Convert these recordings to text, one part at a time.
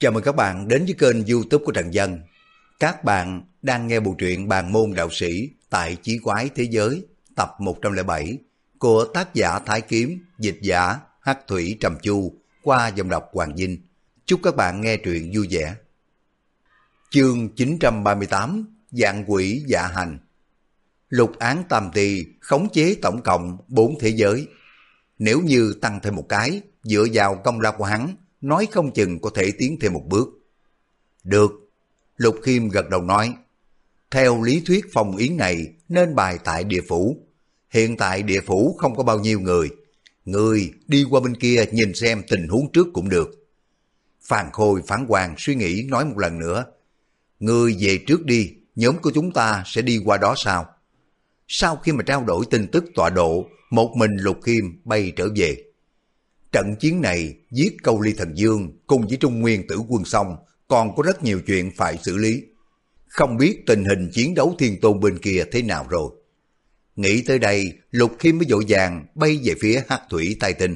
Chào mừng các bạn đến với kênh YouTube của Trần Dân. Các bạn đang nghe bộ truyện Bàn môn đạo sĩ tại Chí Quái Thế Giới tập 107 của tác giả Thái Kiếm, dịch giả Hắc Thủy Trầm Chu qua giọng đọc Hoàng Vinh. Chúc các bạn nghe truyện vui vẻ. Chương 938 Vạn Quỷ Dạ Hành. Lục án tam tỳ khống chế tổng cộng 4 thế giới. Nếu như tăng thêm một cái, dựa vào công lao của hắn, nói không chừng có thể tiến thêm một bước. Được, Lục Khiêm gật đầu nói. Theo lý thuyết phong yến này nên bài tại địa phủ. Hiện tại địa phủ không có bao nhiêu người. Người đi qua bên kia nhìn xem tình huống trước cũng được. Phan Khôi phán quan suy nghĩ nói một lần nữa. Người về trước đi, nhóm của chúng ta sẽ đi qua đó sau. Sau khi mà trao đổi tin tức tọa độ, một mình Lục Khiêm bay trở về. Trận chiến này giết Câu Ly Thần Dương cùng với Trung Nguyên Tử Quân xong, còn có rất nhiều chuyện phải xử lý. Không biết tình hình chiến đấu Thiên Tôn bên kia thế nào rồi. Nghĩ tới đây, Lục Khiêm mới vội vàng bay về phía Hắc Thủy Tai Tinh.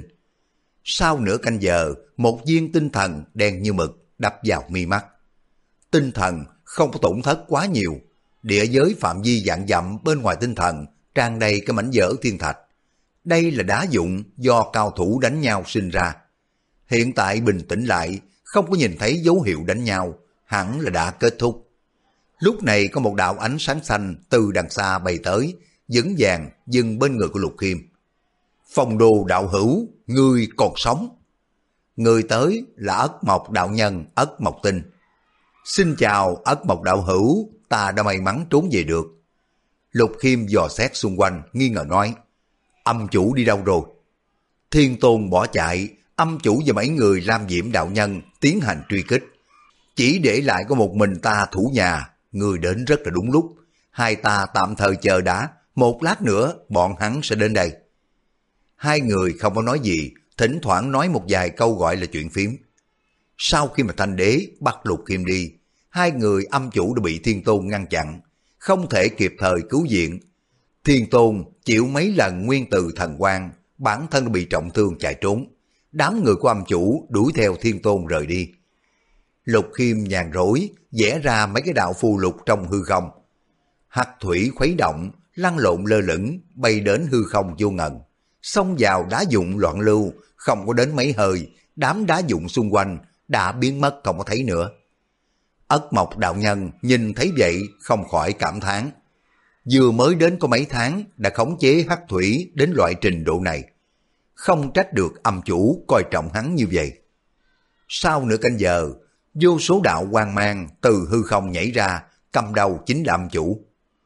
Sau nửa canh giờ, một viên tinh thần đen như mực đập vào mi mắt. Tinh thần không có tổn thất quá nhiều. Địa giới phạm vi vạn dặm bên ngoài tinh thần tràn đầy cái mảnh vỡ thiên thạch. Đây là đá dụng do cao thủ đánh nhau sinh ra. Hiện tại bình tĩnh lại, không có nhìn thấy dấu hiệu đánh nhau, hẳn là đã kết thúc. Lúc này có một đạo ánh sáng xanh từ đằng xa bay tới, vững vàng dừng bên người của Lục Khiêm. Phong Đồ đạo hữu, ngươi còn sống. Người tới là Ất Mộc đạo nhân Ất Mộc Tinh. Xin chào Ất Mộc đạo hữu, ta đã may mắn trốn về được. Lục Khiêm dò xét xung quanh, nghi ngờ nói. Âm chủ đi đâu rồi? Thiên Tôn bỏ chạy, âm chủ và mấy người Lam Diễm đạo nhân tiến hành truy kích. Chỉ để lại có một mình ta thủ nhà, người đến rất là đúng lúc. Hai ta tạm thời chờ đã, một lát nữa bọn hắn sẽ đến đây. Hai người không có nói gì, thỉnh thoảng nói một vài câu gọi là chuyện phím. Sau khi mà Thanh Đế bắt Lục Khiêm đi, hai người âm chủ đã bị Thiên Tôn ngăn chặn, không thể kịp thời cứu viện. Thiên Tôn chịu mấy lần nguyên từ thần quang, bản thân bị trọng thương chạy trốn. Đám người của âm chủ đuổi theo Thiên Tôn rời đi. Lục Khiêm nhàn rỗi, vẽ ra mấy cái đạo phù lục trong hư không. Hắc thủy khuấy động, lăn lộn lơ lửng, bay đến hư không vô ngần. Xông vào đá dụng loạn lưu, không có đến mấy hơi, đám đá dụng xung quanh đã biến mất không có thấy nữa. Ất Mộc đạo nhân nhìn thấy vậy không khỏi cảm thán. Vừa mới đến có mấy tháng đã khống chế hắc thủy đến loại trình độ này. Không trách được âm chủ coi trọng hắn như vậy. Sau nửa canh giờ, vô số đạo quang mang từ hư không nhảy ra, cầm đầu chính là âm chủ.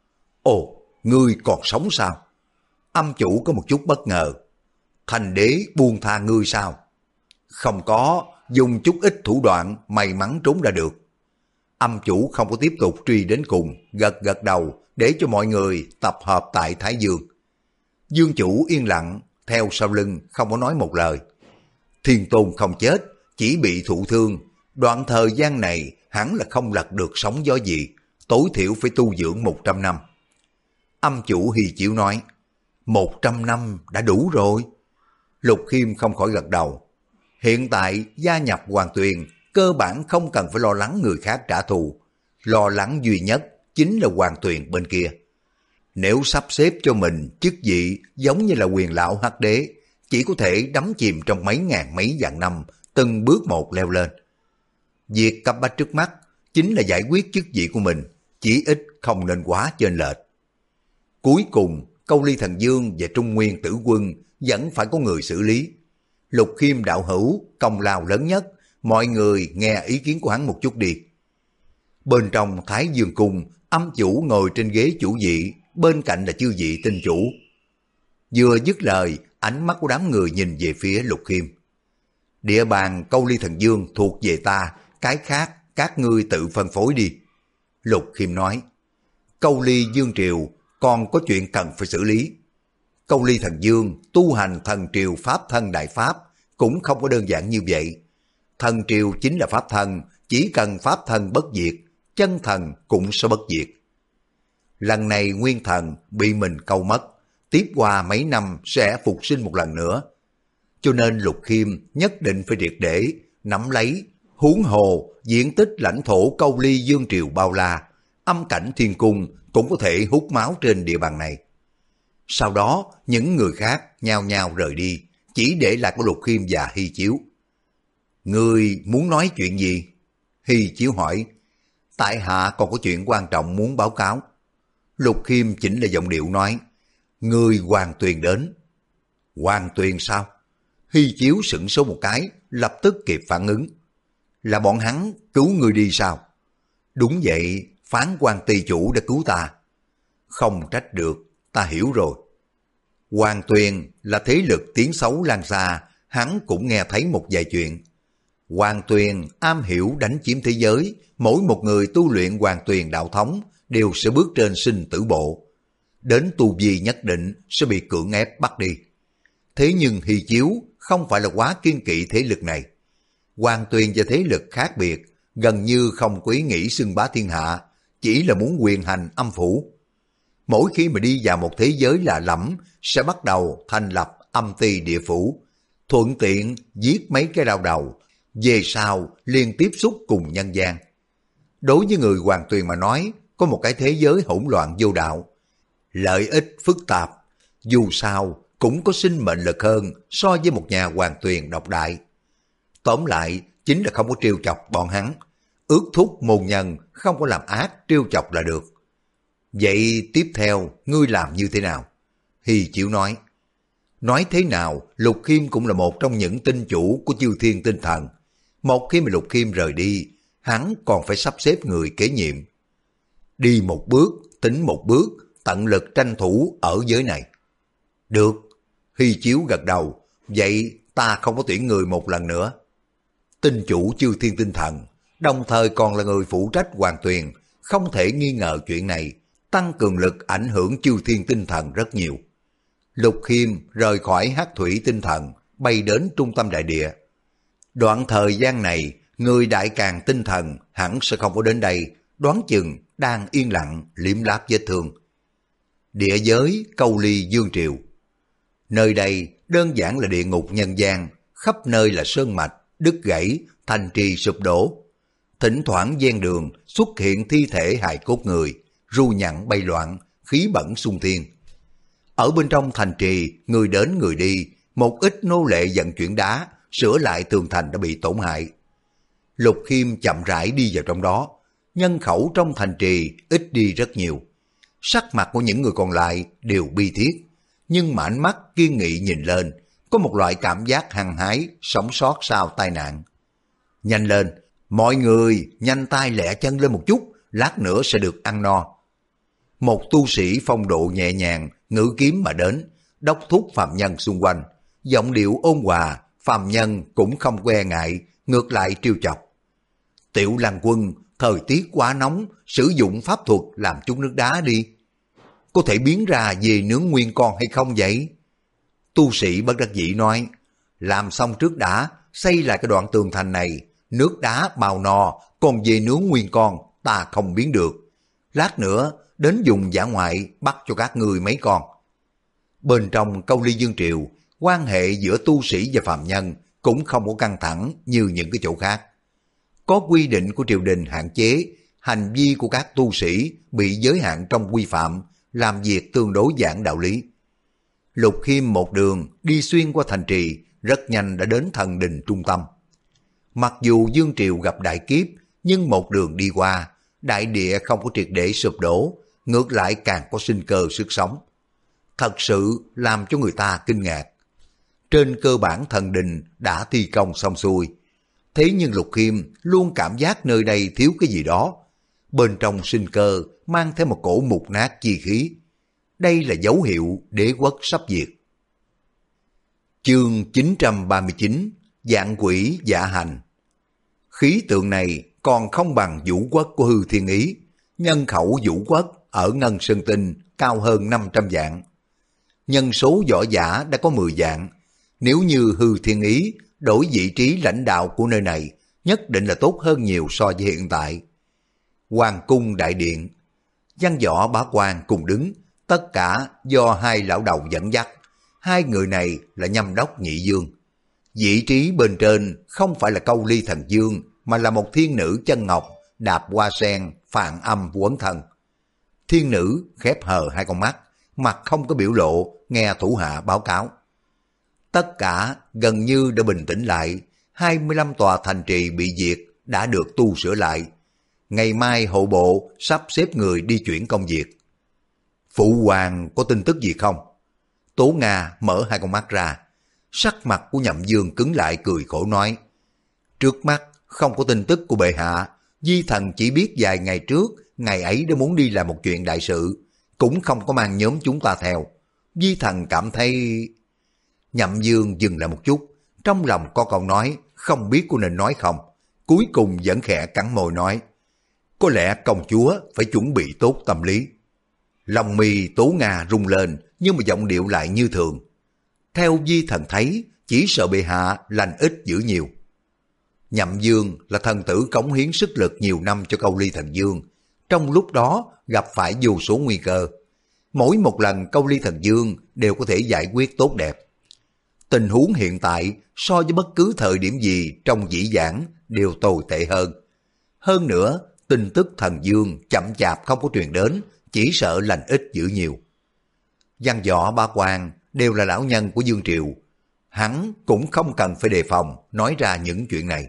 Ồ, ngươi còn sống sao? Âm chủ có một chút bất ngờ. Thành đế buông tha ngươi sao? Không có, dùng chút ít thủ đoạn may mắn trốn ra được. Âm chủ không có tiếp tục truy đến cùng, gật gật đầu để cho mọi người tập hợp tại Thái Dương. Dương chủ yên lặng, theo sau lưng không có nói một lời. Thiên Tôn không chết, chỉ bị thụ thương. Đoạn thời gian này hắn là không lật được sóng gió gì, tối thiểu phải tu dưỡng 100 năm. Âm chủ hì chịu nói, 100 năm đã đủ rồi. Lục Khiêm không khỏi gật đầu. Hiện tại gia nhập Hoàng Tuyền, cơ bản không cần phải lo lắng người khác trả thù. Lo lắng duy nhất chính là Hoàng Tuyền bên kia. Nếu sắp xếp cho mình chức vị giống như là quyền lão hắc đế, chỉ có thể đắm chìm trong mấy ngàn mấy vạn năm, từng bước một leo lên. Việc cấp bách trước mắt chính là giải quyết chức vị của mình, chỉ ít không nên quá chênh lệch. Cuối cùng, Câu Ly Thần Dương và Trung Nguyên Tử Quân vẫn phải có người xử lý. Lục Khiêm đạo hữu, công lao lớn nhất, mọi người nghe ý kiến của hắn một chút đi. Bên trong Thái Dương Cung, âm chủ ngồi trên ghế chủ vị, bên cạnh là chư vị tinh chủ. Vừa dứt lời, ánh mắt của đám người nhìn về phía Lục Khiêm. Địa bàn Câu Ly Thần Dương thuộc về ta, cái khác các ngươi tự phân phối đi. Lục Khiêm nói, Câu Ly Dương Triều còn có chuyện cần phải xử lý. Câu Ly Thần Dương tu hành thần triều pháp thân đại pháp cũng không có đơn giản như vậy. Thần triều chính là pháp thân, chỉ cần pháp thân bất diệt, chân thần cũng sẽ bất diệt. Lần này nguyên thần bị mình câu mất, tiếp qua mấy năm sẽ phục sinh một lần nữa. Cho nên Lục Khiêm nhất định phải triệt để nắm lấy, Huống hồ, diện tích lãnh thổ Câu Ly Dương Triều bao la, âm cảnh thiên cung cũng có thể hút máu trên địa bàn này. Sau đó, những người khác nhao nhao rời đi, chỉ để lại có Lục Khiêm và Hy Chiếu. Ngươi muốn nói chuyện gì? Hy Chiếu hỏi. Tại hạ còn có chuyện quan trọng muốn báo cáo. Lục Khiêm chỉnh lại giọng điệu nói. Ngươi Hoàng Tuyền đến. Hoàng Tuyền sao? Hy Chiếu sửng sốt một cái, lập tức kịp phản ứng. Là bọn hắn cứu ngươi đi sao? Đúng vậy, Phán Quan ty chủ đã cứu ta. Không trách được, ta hiểu rồi. Hoàng Tuyền là thế lực tiếng xấu lan xa, hắn cũng nghe thấy một vài chuyện. Hoàng Tuyền am hiểu đánh chiếm thế giới, mỗi một người tu luyện Hoàng Tuyền đạo thống đều sẽ bước trên sinh tử bộ. Đến tu vi nhất định sẽ bị cưỡng ép bắt đi. Thế nhưng Hy Chiếu không phải là quá kiên kỵ thế lực này. Hoàng Tuyền và thế lực khác biệt, gần như không có ý nghĩ xưng bá thiên hạ, chỉ là muốn quyền hành âm phủ. Mỗi khi mà đi vào một thế giới lạ lẫm, sẽ bắt đầu thành lập âm ty địa phủ, thuận tiện giết mấy cái đau đầu, về sau liên tiếp xúc cùng nhân gian. Đối với người Hoàng Tuyền mà nói, có một cái thế giới hỗn loạn vô đạo, lợi ích phức tạp, dù sao cũng có sinh mệnh lực hơn so với một nhà Hoàng Tuyền độc đại. Tóm lại, chính là không có trêu chọc bọn hắn, ước thúc môn nhân không có làm ác trêu chọc là được. Vậy tiếp theo, ngươi làm như thế nào? Hy Chiếu nói. Nói thế nào, Lục Khiêm cũng là một trong những tinh chủ của Chư Thiên Tinh Thần. Một khi mà Lục Khiêm rời đi, hắn còn phải sắp xếp người kế nhiệm. Đi một bước, tính một bước, tận lực tranh thủ ở giới này. Được, Hy Chiếu gật đầu, vậy ta không có tuyển người một lần nữa. Tinh chủ Chư Thiên Tinh Thần, đồng thời còn là người phụ trách Hoàng Tuyền, không thể nghi ngờ chuyện này, tăng cường lực ảnh hưởng Chư Thiên Tinh Thần rất nhiều. Lục Khiêm rời khỏi Hắc Thủy Tinh Thần, bay đến trung tâm đại địa. Đoạn thời gian này, người Đại Càn Tinh Thần hẳn sẽ không có đến đây, đoán chừng đang yên lặng liếm láp vết thương. Địa giới Câu Ly Dương Triều. Nơi đây đơn giản là địa ngục nhân gian, khắp nơi là sơn mạch, đứt gãy, thành trì sụp đổ. Thỉnh thoảng ven đường xuất hiện thi thể hài cốt người, ru nhặn bay loạn, khí bẩn xung thiên. Ở bên trong thành trì, người đến người đi, một ít nô lệ vận chuyển đá, sửa lại tường thành đã bị tổn hại. Lục Khiêm chậm rãi đi vào trong đó, nhân khẩu trong thành trì ít đi rất nhiều. Sắc mặt của những người còn lại đều bi thiết, nhưng mà ánh mắt kiên nghị nhìn lên, có một loại cảm giác hăng hái, sống sót sau tai nạn. Nhanh lên, mọi người nhanh tay lẹ chân lên một chút, lát nữa sẽ được ăn no. Một tu sĩ phong độ nhẹ nhàng, ngữ kiếm mà đến, đốc thúc phàm nhân xung quanh, giọng điệu ôn hòa, phàm nhân cũng không que ngại, ngược lại trêu chọc. Tiểu Lăng Quân, thời tiết quá nóng, sử dụng pháp thuật làm chút nước đá đi. Có thể biến ra về nướng nguyên con hay không vậy? Tu sĩ bất đắc dĩ nói, làm xong trước đã, xây lại cái đoạn tường thành này, nước đá bao no, còn về nướng nguyên con, ta không biến được. Lát nữa, đến dùng dã ngoại bắt cho các ngươi mấy con. Bên trong Câu Ly Dương Triều, quan hệ giữa tu sĩ và phàm nhân cũng không có căng thẳng như những cái chỗ khác. Có quy định của triều đình hạn chế, hành vi của các tu sĩ bị giới hạn trong quy phạm, làm việc tương đối giảng đạo lý. Lục Khiêm một đường đi xuyên qua thành trì, rất nhanh đã đến thần đình trung tâm. Mặc dù Dương Triều gặp đại kiếp, nhưng một đường đi qua, đại địa không có triệt để sụp đổ, ngược lại càng có sinh cơ sức sống. Thật sự làm cho người ta kinh ngạc. Trên cơ bản thần đình đã thi công xong xuôi, thế nhưng Lục Khiêm luôn cảm giác nơi đây thiếu cái gì đó. Bên trong sinh cơ mang theo một cổ mục nát chi khí. Đây là dấu hiệu đế quốc sắp diệt. Chương 939, Vạn Quỷ Dạ Hành. Khí tượng này còn không bằng Vũ Quốc của Hư Thiên Ý. Nhân khẩu Vũ Quốc ở Ngân Sơn Tinh cao hơn 500 vạn. Nhân số võ giả đã có 10 vạn. Nếu như Hư Thiên Ý đổi vị trí lãnh đạo của nơi này, nhất định là tốt hơn nhiều so với hiện tại. Hoàng cung đại điện, Văn Võ Bá Quan cùng đứng, tất cả do hai lão đầu dẫn dắt. Hai người này là Nhâm Đốc Nhị Dương. Vị trí bên trên không phải là Câu Ly Thần Dương, mà là một thiên nữ chân ngọc đạp hoa sen phạn âm quấn thân. Thiên nữ khép hờ hai con mắt, mặt không có biểu lộ, nghe thủ hạ báo cáo. Tất cả gần như đã bình tĩnh lại, 25 tòa thành trì bị diệt đã được tu sửa lại. Ngày mai hộ bộ sắp xếp người đi chuyển công việc. Phụ hoàng có tin tức gì không? Tố Nga mở hai con mắt ra. Sắc mặt của Nhậm Dương cứng lại cười khổ nói. Trước mắt không có tin tức của bệ hạ. Di thần chỉ biết vài ngày trước, ngày ấy đã muốn đi làm một chuyện đại sự, cũng không có mang nhóm chúng ta theo. Di thần cảm thấy... Nhậm Dương dừng lại một chút, trong lòng có câu nói, không biết cô nên nói không. Cuối cùng vẫn khẽ cắn môi nói. Có lẽ công chúa phải chuẩn bị tốt tâm lý. Lòng mì Tố Nga rung lên, nhưng mà giọng điệu lại như thường. Theo Di thần thấy, chỉ sợ bệ hạ lành ít dữ nhiều. Nhậm Dương là thần tử cống hiến sức lực nhiều năm cho Câu Ly Thần Dương. Trong lúc đó gặp phải vô số nguy cơ. Mỗi một lần Câu Ly Thần Dương đều có thể giải quyết tốt đẹp. Tình huống hiện tại so với bất cứ thời điểm gì trong dĩ vãng đều tồi tệ hơn. Hơn nữa, tin tức Thần Dương chậm chạp không có truyền đến, chỉ sợ lành ít dữ nhiều. Văn Võ Ba Quan đều là lão nhân của Dương Triều. Hắn cũng không cần phải đề phòng nói ra những chuyện này.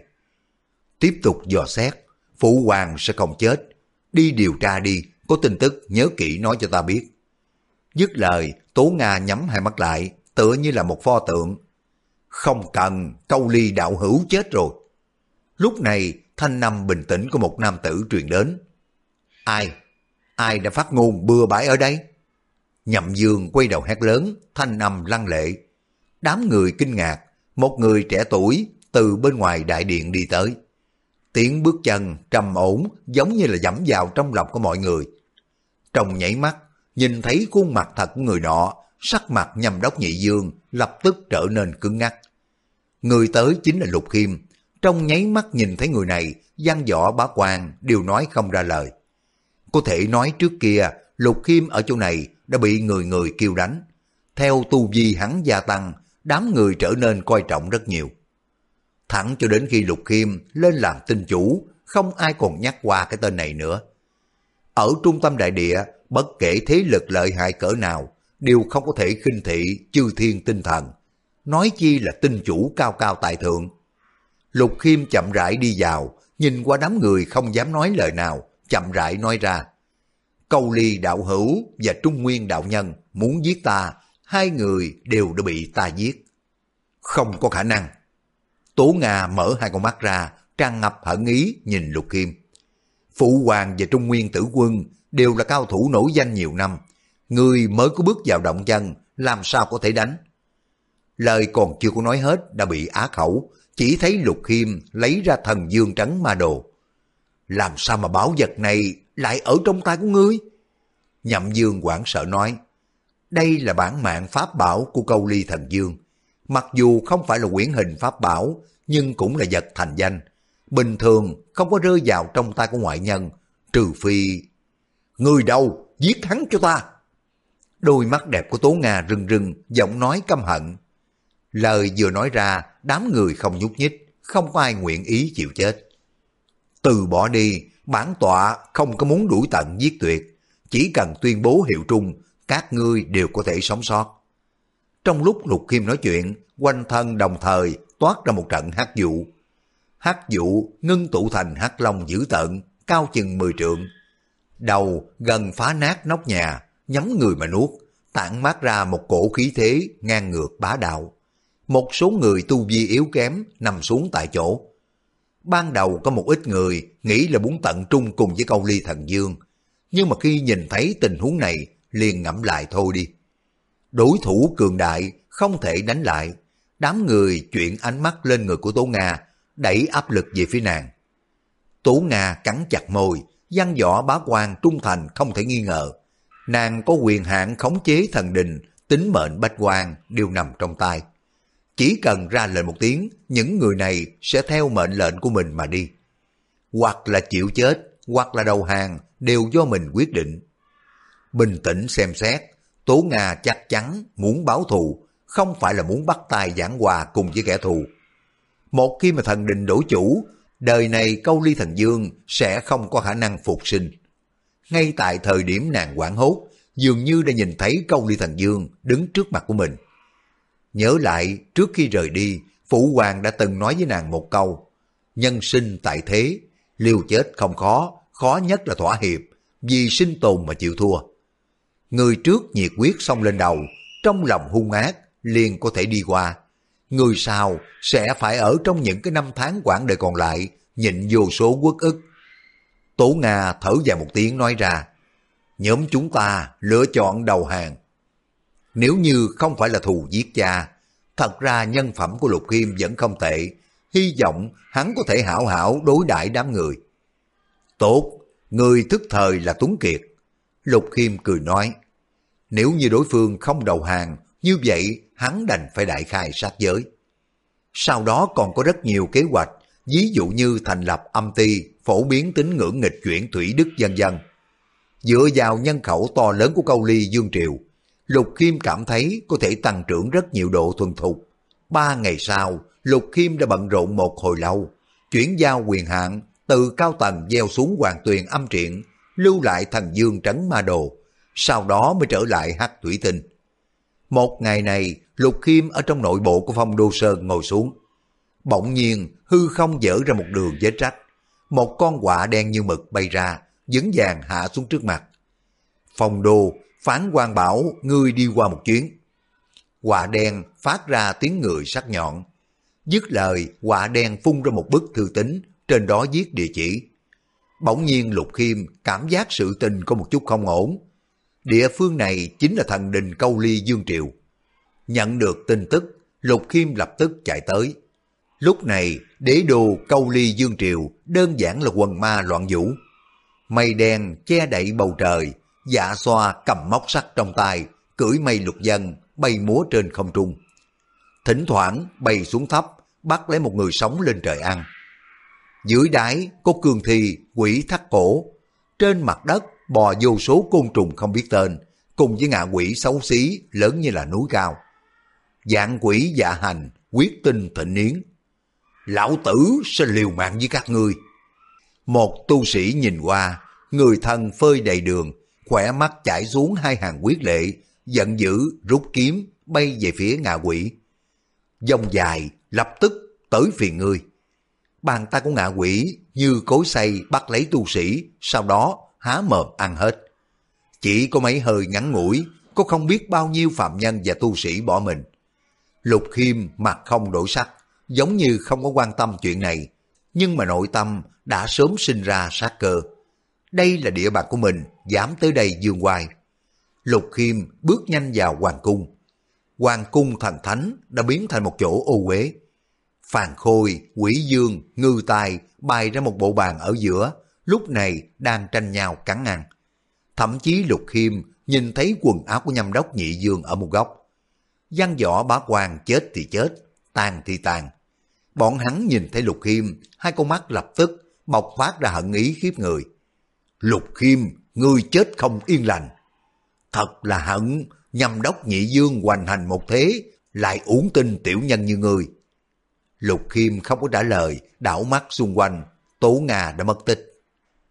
Tiếp tục dò xét, phụ hoàng sẽ không chết. Đi điều tra đi, có tin tức nhớ kỹ nói cho ta biết. Dứt lời, Tố Nga nhắm hai mắt lại, tựa như là một pho tượng. Không cần, Câu Ly đạo hữu chết rồi. Lúc này, thanh âm bình tĩnh của một nam tử truyền đến. Ai? Ai đã phát ngôn bừa bãi ở đây? Nhậm Dương quay đầu hét lớn, thanh âm lăng lệ. Đám người kinh ngạc, một người trẻ tuổi từ bên ngoài đại điện đi tới. Tiếng bước chân trầm ổn giống như là dẫm vào trong lòng của mọi người. Trong nhảy mắt, nhìn thấy khuôn mặt thật của người nọ, sắc mặt Nhâm Đốc Nhị Dương lập tức trở nên cứng ngắc. Người tới chính là Lục Khiêm. Trong nháy mắt nhìn thấy người này, Văn Võ Bá Quan đều nói không ra lời. Có thể nói trước kia, Lục Khiêm ở chỗ này đã bị người người kêu đánh. Theo tu vi hắn gia tăng, đám người trở nên coi trọng rất nhiều. Thẳng cho đến khi Lục Khiêm lên làm tinh chủ, không ai còn nhắc qua cái tên này nữa. Ở trung tâm đại địa, bất kể thế lực lợi hại cỡ nào, đều không có thể khinh thị chư thiên tinh thần. Nói chi là tinh chủ cao cao tại thượng. Lục Khiêm chậm rãi đi vào, nhìn qua đám người không dám nói lời nào, chậm rãi nói ra. Câu Ly đạo hữu và Trung Nguyên đạo nhân muốn giết ta, hai người đều đã bị ta giết. Không có khả năng. Tố Nga mở hai con mắt ra, tràn ngập hận ý nhìn Lục Khiêm. Phụ hoàng và Trung Nguyên tử quân đều là cao thủ nổi danh nhiều năm. Người mới có bước vào động chân, làm sao có thể đánh? Lời còn chưa có nói hết đã bị á khẩu, chỉ thấy Lục Khiêm lấy ra thần dương trấn ma đồ. Làm sao mà bảo vật này lại ở trong tay của ngươi? Nhậm Dương hoảng sợ nói. Đây là bản mạng pháp bảo của Câu Ly Thần Dương. Mặc dù không phải là quyển hình pháp bảo, nhưng cũng là vật thành danh. Bình thường không có rơi vào trong tay của ngoại nhân, trừ phi... Người đâu? Giết hắn cho ta! Đôi mắt đẹp của Tố Nga rưng rưng, giọng nói căm hận. Lời vừa nói ra, đám người không nhúc nhích, không có ai nguyện ý chịu chết. Từ bỏ đi, bản tọa không có muốn đuổi tận giết tuyệt. Chỉ cần tuyên bố hiệu trung, các ngươi đều có thể sống sót. Trong lúc Lục Khiêm nói chuyện, quanh thân đồng thời toát ra một trận hắc vụ. Hắc vụ ngưng tụ thành hắc long dữ tợn, cao chừng 10 trượng. Đầu gần phá nát nóc nhà, nhắm người mà nuốt, tản mát ra một cổ khí thế ngang ngược bá đạo. Một số người tu vi yếu kém nằm xuống tại chỗ. Ban đầu có một ít người nghĩ là muốn tận trung cùng với Câu Ly Thần Dương, nhưng mà khi nhìn thấy tình huống này liền ngẫm lại thôi đi. Đối thủ cường đại không thể đánh lại, đám người chuyển ánh mắt lên người của Tố Nga, đẩy áp lực về phía nàng. Tố Nga cắn chặt môi, Văn Võ Bá Quan trung thành không thể nghi ngờ. Nàng có quyền hạn khống chế thần đình, tính mệnh bách quan đều nằm trong tay. Chỉ cần ra lệnh một tiếng, những người này sẽ theo mệnh lệnh của mình mà đi. Hoặc là chịu chết, hoặc là đầu hàng, đều do mình quyết định. Bình tĩnh xem xét, Tố Nga chắc chắn muốn báo thù, không phải là muốn bắt tay giảng hòa cùng với kẻ thù. Một khi mà thần đình đổi chủ, đời này Câu Ly Thần Dương sẽ không có khả năng phục sinh. Ngay tại thời điểm nàng hoảng hốt, dường như đã nhìn thấy Câu Ly Thần Dương đứng trước mặt của mình. Nhớ lại trước khi rời đi, Phụ Hoàng đã từng nói với nàng một câu: nhân sinh tại thế, liều chết không khó, khó nhất là thỏa hiệp, vì sinh tồn mà chịu thua. Người trước nhiệt huyết xông lên đầu, trong lòng hung ác, liền có thể đi qua. Người sau sẽ phải ở trong những cái năm tháng quãng đời còn lại, nhịn vô số uất ức. Tố Nga thở dài một tiếng nói ra: nhóm chúng ta lựa chọn đầu hàng. Nếu như không phải là thù giết cha, thật ra nhân phẩm của Lục Khiêm vẫn không tệ, hy vọng hắn có thể hảo hảo đối đãi đám người. Tốt, người thức thời là Tuấn Kiệt. Lục Khiêm cười nói, nếu như đối phương không đầu hàng, như vậy hắn đành phải đại khai sát giới. Sau đó còn có rất nhiều kế hoạch, ví dụ như thành lập âm ty, phổ biến tín ngưỡng nghịch chuyển thủy đức vân vân. Dựa vào nhân khẩu to lớn của Câu Ly Dương Triều, Lục Khiêm cảm thấy có thể tăng trưởng rất nhiều độ thuần thục. 3 ngày sau, Lục Khiêm đã bận rộn một hồi lâu, chuyển giao quyền hạn từ cao tầng gieo xuống Hoàng Tuyền Âm Triện, lưu lại Thần Dương Trấn Ma Đồ, sau đó mới trở lại Hắc Thủy Tinh. Một ngày này, Lục Khiêm ở trong nội bộ của Phong Đô Sơn ngồi xuống. Bỗng nhiên, hư không dở ra một đường vết rách. Một con quạ đen như mực bay ra, vững vàng hạ xuống trước mặt. Phong Đô, Phán Quan bảo ngươi đi qua một chuyến. Quạ đen phát ra tiếng người sắc nhọn. Dứt lời, quạ đen phun ra một bức thư tín, trên đó viết địa chỉ. Bỗng nhiên Lục Khiêm cảm giác sự tình có một chút không ổn. Địa phương này chính là thần đình Câu Ly Dương Triều. Nhận được tin tức, Lục Khiêm lập tức chạy tới. Lúc này, đế đô Câu Ly Dương Triều đơn giản là quần ma loạn vũ. Mây đen che đậy bầu trời, Dạ Xoa cầm móc sắt trong tay, cưỡi mây lục dân, bay múa trên không trung. Thỉnh thoảng bay xuống thấp, bắt lấy một người sống lên trời ăn. Dưới đáy có cương thi, quỷ thắt cổ. Trên mặt đất bò vô số côn trùng không biết tên, cùng với ngạ quỷ xấu xí lớn như là núi cao. Dạng quỷ dạ hành, quyết tinh thịnh yến. Lão tử sẽ liều mạng với các ngươi. Một tu sĩ nhìn qua, người thân phơi đầy đường, khỏe mắt chảy xuống 2 hàng huyết lệ, giận dữ rút kiếm bay về phía ngạ quỷ. Dòng dài lập tức tới phiền ngươi. Bàn tay của ngạ quỷ như cối xay bắt lấy tu sĩ, sau đó há mồm ăn hết. Chỉ có mấy hơi ngắn ngủi, có không biết bao nhiêu phạm nhân và tu sĩ bỏ mình. Lục Khiêm mặt không đổi sắc, giống như không có quan tâm chuyện này, nhưng mà nội tâm đã sớm sinh ra sát cơ. Đây là địa bàn của mình, dám tới đây dương oai. Lục Khiêm bước nhanh vào hoàng cung. Hoàng cung thần thánh đã biến thành một chỗ ô uế. Phàn Khôi, Quỷ Dương, Ngư Tài bày ra một bộ bàn ở giữa, lúc này đang tranh nhau cắn ăn. Thậm chí Lục Khiêm nhìn thấy quần áo của Nhâm Đốc Nhị Dương ở một góc. Văn Võ Bá Quan chết thì chết, tàn thì tàn. Bọn hắn nhìn thấy Lục Khiêm, 2 con mắt lập tức bộc phát ra hận ý khiếp người. Lục Khiêm, ngươi chết không yên lành. Thật là hận, Nhâm Đốc Nhị Dương hoành hành một thế, lại uổng tin tiểu nhân như ngươi. Lục Khiêm không có trả lời, đảo mắt xung quanh, Tố Nga đã mất tích.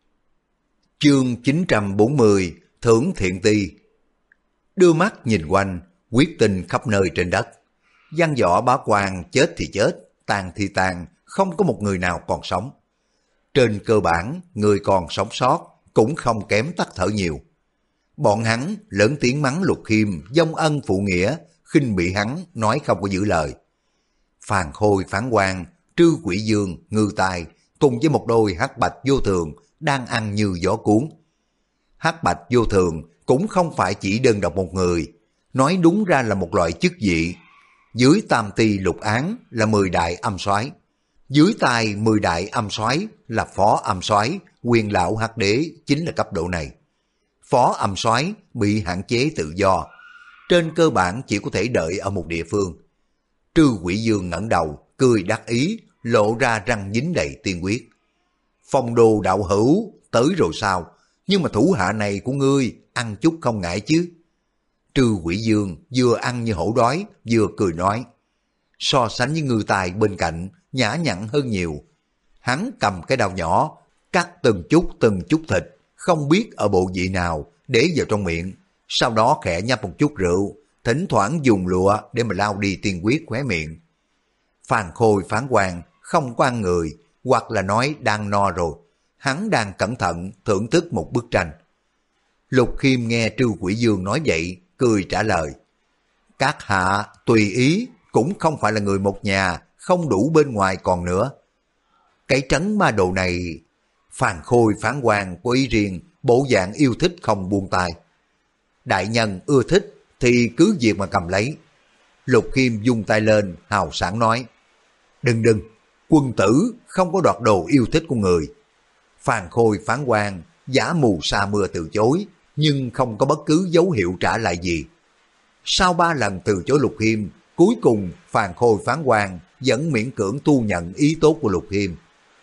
Chương 940, Thưởng Thiện Ti. Đưa mắt nhìn quanh, quyết tinh khắp nơi trên đất. Văn Võ Bá Quan chết thì chết, tàn thì tàn, không có một người nào còn sống. Trên cơ bản, người còn sống sót cũng không kém tắt thở nhiều. Bọn hắn lớn tiếng mắng Lục Khiêm vong ân phụ nghĩa, khinh bị hắn nói không có giữ lời. Phàn Khôi, Phán Quan, Trư Quỷ Dương, Ngư Tài cùng với một đôi Hắc Bạch Vô Thường đang ăn như gió cuốn. Hắc Bạch Vô Thường cũng không phải chỉ đơn độc một người, nói đúng ra là một loại chức vị. Dưới Tam Ti Lục Án là 10 đại âm soái, dưới tay 10 đại âm soái là phó âm soái, Quyền lão Hắc Đế chính là cấp độ này. Phó âm soái bị hạn chế tự do, trên cơ bản chỉ có thể đợi ở một địa phương. Trư Quỷ Dương ngẩng đầu, cười đắc ý, lộ ra răng dính đầy tiên quyết. Phong Đô đạo hữu, tới rồi sao? Nhưng mà thủ hạ này của ngươi, ăn chút không ngại chứ? Trư Quỷ Dương vừa ăn như hổ đói, vừa cười nói. So sánh với Ngư Tài bên cạnh, nhã nhặn hơn nhiều. Hắn cầm cái dao nhỏ, cắt từng chút thịt, không biết ở bộ vị nào, để vào trong miệng, sau đó khẽ nhấp một chút rượu, thỉnh thoảng dùng lụa để mà lau đi tiên huyết khóe miệng. Phan Khôi phán quan không có ăn người, hoặc là nói đang no rồi, hắn đang cẩn thận thưởng thức một bức tranh. Lục Khiêm nghe Trư Quỷ Dương nói vậy, cười trả lời: các hạ tùy ý, cũng không phải là người một nhà, không đủ bên ngoài còn nữa. Cái trấn ma đồ này, Phan Khôi phán quan có ý riêng, bộ dạng yêu thích không buông tay. Đại nhân ưa thích thì cứ việc mà cầm lấy. Lục Khiêm dung tay lên, hào sảng nói: đừng, quân tử không có đoạt đồ yêu thích của người. Phan Khôi phán quan giả mù sa mưa từ chối, nhưng không có bất cứ dấu hiệu trả lại gì. Sau 3 lần từ chối Lục Khiêm, cuối cùng Phan Khôi phán quan vẫn miễn cưỡng tu nhận ý tốt của Lục Khiêm.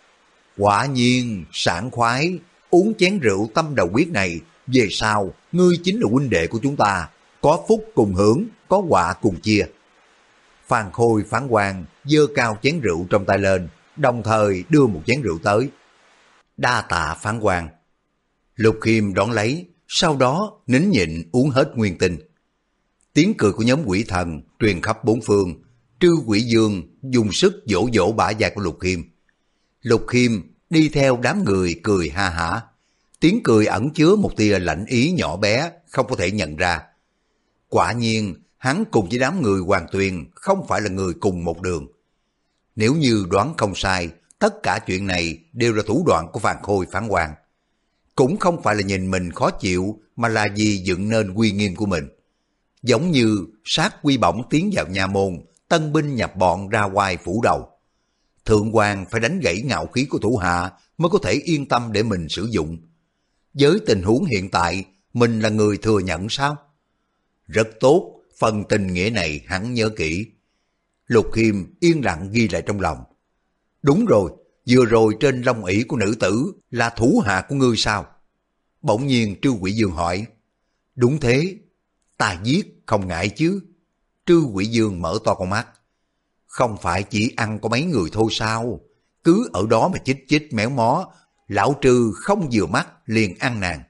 Quả nhiên sảng khoái, uống chén rượu tâm đầu quyết này, về sau ngươi chính là huynh đệ của chúng ta, có phúc cùng hưởng, có họa cùng chia. Phan Khôi phán quan giơ cao chén rượu trong tay lên, đồng thời đưa một chén rượu tới. Đa tạ phán quan. Lục Khiêm đón lấy, sau đó nín nhịn uống hết nguyên tinh. Tiếng cười của nhóm quỷ thần truyền khắp bốn phương. Trư Quỷ Dương dùng sức vỗ vỗ bả vai của Lục Khiêm. Lục Khiêm đi theo đám người cười ha hả. Tiếng cười ẩn chứa một tia lạnh ý nhỏ bé, không có thể nhận ra. Quả nhiên, hắn cùng với đám người Hoàng Tuyền không phải là người cùng một đường. Nếu như đoán không sai, tất cả chuyện này đều là thủ đoạn của Phan Khôi phán quan. Cũng không phải là nhìn mình khó chịu, mà là vì dựng nên uy nghiêm của mình. Giống như sát quy bổng tiến vào nha môn, tân binh nhập bọn ra ngoài phủ đầu. Thượng quan phải đánh gãy ngạo khí của thủ hạ mới có thể yên tâm để mình sử dụng. Với tình huống hiện tại, mình là người thừa nhận sao? Rất tốt, phần tình nghĩa này hắn nhớ kỹ. Lục Khiêm yên lặng ghi lại trong lòng. Đúng rồi, vừa rồi trên lông ỷ của nữ tử là thủ hạ của ngươi sao? Bỗng nhiên Trư Quỷ Dương hỏi. Đúng thế, ta giết không ngại chứ. Trư Quỷ Dương mở to con mắt. Không phải chỉ ăn có mấy người thôi sao? Cứ ở đó mà chích chích méo mó, lão Trư không vừa mắt liền ăn nàng.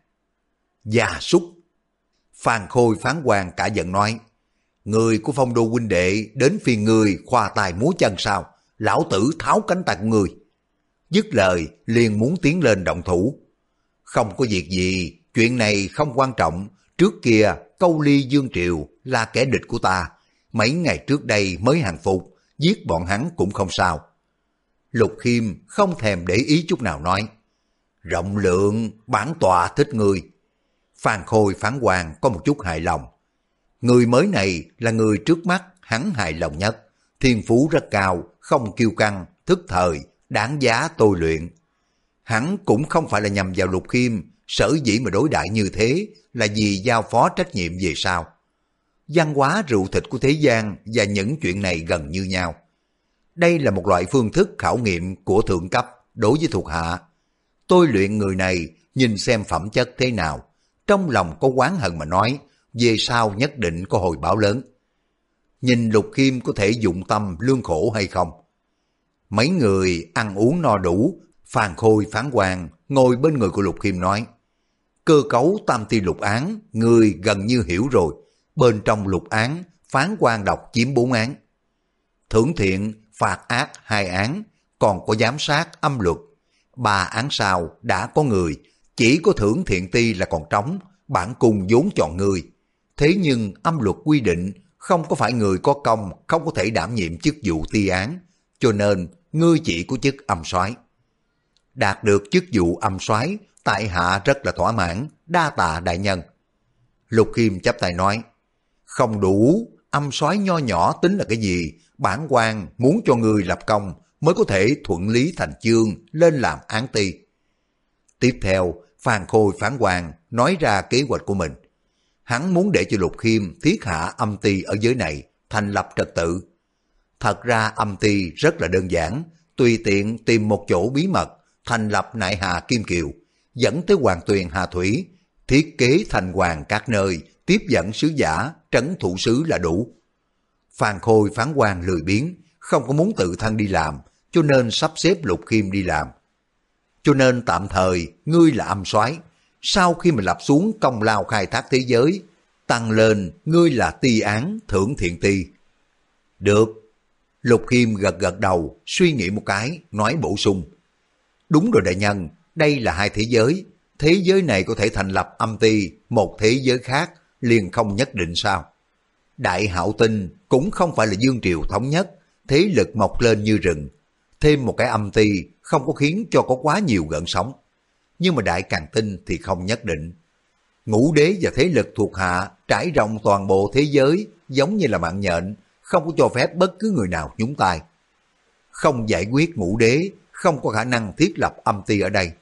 Già súc! Phan Khôi phán quan cả giận nói. Người của Phong Đô huynh đệ đến phiên người khoa tài múa chân sao? Lão tử tháo cánh tay của người. Dứt lời liền muốn tiến lên động thủ. Không có việc gì, chuyện này không quan trọng. Trước kia Câu Ly Dương Triều là kẻ địch của ta. Mấy ngày trước đây mới hàng phục, giết bọn hắn cũng không sao. Lục Khiêm không thèm để ý chút nào nói. Rộng lượng, bản tọa thích người. Phan Khôi phán quan có một chút hài lòng. Người mới này là người trước mắt hắn hài lòng nhất. Thiên phú rất cao, không kiêu căng, thức thời, đáng giá tôi luyện. Hắn cũng không phải là nhằm vào Lục Khiêm, sở dĩ mà đối đãi như thế là vì giao phó trách nhiệm về sau. Văn hóa rượu thịt của thế gian và những chuyện này gần như nhau. Đây là một loại phương thức khảo nghiệm của thượng cấp đối với thuộc hạ. Tôi luyện người này nhìn xem phẩm chất thế nào, trong lòng có oán hận mà nói, về sau nhất định có hồi báo lớn. Nhìn Lục Khiêm có thể dụng tâm lương khổ hay không? Mấy người ăn uống no đủ, Phan Khôi phán quan ngồi bên người của Lục Khiêm nói. Cơ cấu tam ti lục án, người gần như hiểu rồi. Bên trong lục án, phán quan độc chiếm 4 án. Thưởng thiện, phạt ác 2 án, còn có giám sát âm luật. 3 án sau đã có người, chỉ có thưởng thiện ti là còn trống, bản cung vốn chọn người. Thế nhưng âm luật quy định, không có phải người có công không có thể đảm nhiệm chức vụ ti án, cho nên ngươi chỉ có chức âm soái. Đạt được chức vụ âm soái, tại hạ rất là thỏa mãn, đa tạ đại nhân. Lục Khiêm chắp tay nói, không đủ, âm soái nho nhỏ tính là cái gì, bản quan muốn cho người lập công mới có thể thuận lý thành chương lên làm án ti. Tiếp theo, Phan Khôi phán quan nói ra kế hoạch của mình. Hắn muốn để cho Lục Khiêm thiết hạ âm ti ở giới này, thành lập trật tự. Thật ra âm ti rất là đơn giản, tùy tiện tìm một chỗ bí mật, thành lập Nại Hà Kim Kiều, dẫn tới Hoàng Tuyền Hà Thủy, thiết kế thành hoàng các nơi, tiếp dẫn sứ giả, trấn thủ sứ là đủ. Phan Khôi phán quan lười biếng, không có muốn tự thân đi làm, cho nên sắp xếp Lục Khiêm đi làm. Cho nên tạm thời ngươi là âm soái, sau khi mình lập xuống công lao khai thác thế giới, tăng lên ngươi là ti án thưởng thiện ti. Được. Lục Khiêm gật gật đầu, suy nghĩ một cái, nói bổ sung. Đúng rồi đại nhân, đây là hai thế giới này có thể thành lập âm ty, một thế giới khác liền không nhất định sao? Đại Hạo Tinh cũng không phải là vương triều thống nhất, thế lực mọc lên như rừng. Thêm một cái âm ty không có khiến cho có quá nhiều gợn sóng. Nhưng mà Đại Càn Tinh thì không nhất định. Ngũ đế và thế lực thuộc hạ trải rộng toàn bộ thế giới giống như là mạng nhện, không có cho phép bất cứ người nào nhúng tay. Không giải quyết ngũ đế, không có khả năng thiết lập âm ty ở đây.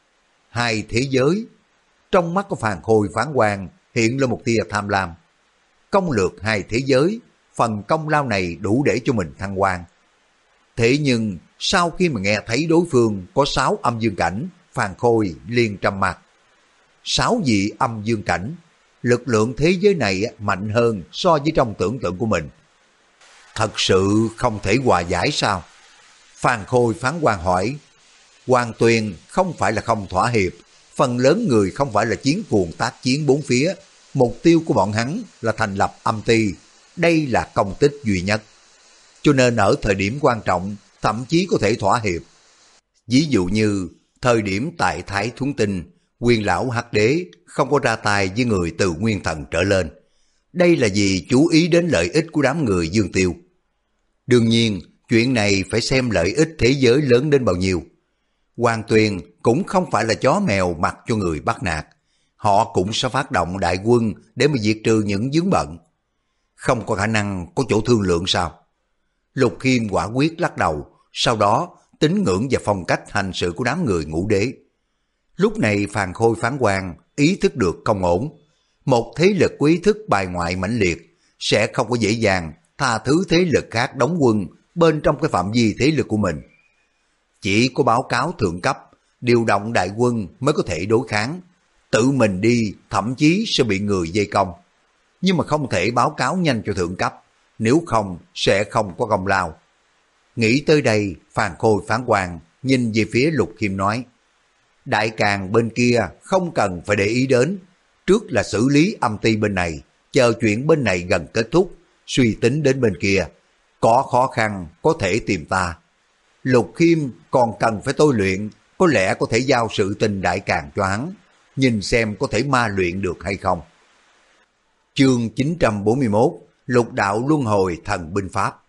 Hai thế giới, trong mắt của Phàn Khôi phán quan hiện lên một tia tham lam. Công lược hai thế giới, phần công lao này đủ để cho mình thăng quan. Thế nhưng sau khi mà nghe thấy đối phương có 6 âm dương cảnh, Phàn Khôi liền trầm mặt. 6 vị âm dương cảnh, lực lượng thế giới này mạnh hơn so với trong tưởng tượng của mình. Thật sự không thể hòa giải sao? Phàn Khôi phán quan hỏi. Hoàng Tuyền không phải là không thỏa hiệp, phần lớn người không phải là chiến cuồng tác chiến bốn phía. Mục tiêu của bọn hắn là thành lập âm ty, đây là công tích duy nhất. Cho nên ở thời điểm quan trọng, thậm chí có thể thỏa hiệp. Ví dụ như thời điểm tại Thái Thuấn Tinh, Quyền lão Hắc Đế không có ra tay với người từ Nguyên Thần trở lên. Đây là vì chú ý đến lợi ích của đám người Dương Tiêu. Đương nhiên, chuyện này phải xem lợi ích thế giới lớn đến bao nhiêu. Hoàng Tuyền cũng không phải là chó mèo mặc cho người bắt nạt. Họ cũng sẽ phát động đại quân để mà diệt trừ những vướng bận. Không có khả năng có chỗ thương lượng sao? Lục Khiêm quả quyết lắc đầu, sau đó tín ngưỡng và phong cách hành sự của đám người ngũ đế. Lúc này Phàn Khôi phán quan ý thức được không ổn. Một thế lực có ý thức bài ngoại mãnh liệt sẽ không có dễ dàng tha thứ thế lực khác đóng quân bên trong cái phạm vi thế lực của mình. Chỉ có báo cáo thượng cấp, điều động đại quân mới có thể đối kháng. Tự mình đi thậm chí sẽ bị người vây công. Nhưng mà không thể báo cáo nhanh cho thượng cấp, nếu không sẽ không có công lao. Nghĩ tới đây, Phàn Khôi phán quan nhìn về phía Lục Khiêm nói. Đại Càn bên kia không cần phải để ý đến, trước là xử lý âm ty bên này, chờ chuyện bên này gần kết thúc, suy tính đến bên kia, có khó khăn có thể tìm ta. Lục Khiêm còn cần phải tôi luyện, có lẽ có thể giao sự tình Đại Càn cho hắn, nhìn xem có thể ma luyện được hay không. Chương 941, Lục đạo luân hồi thần binh pháp.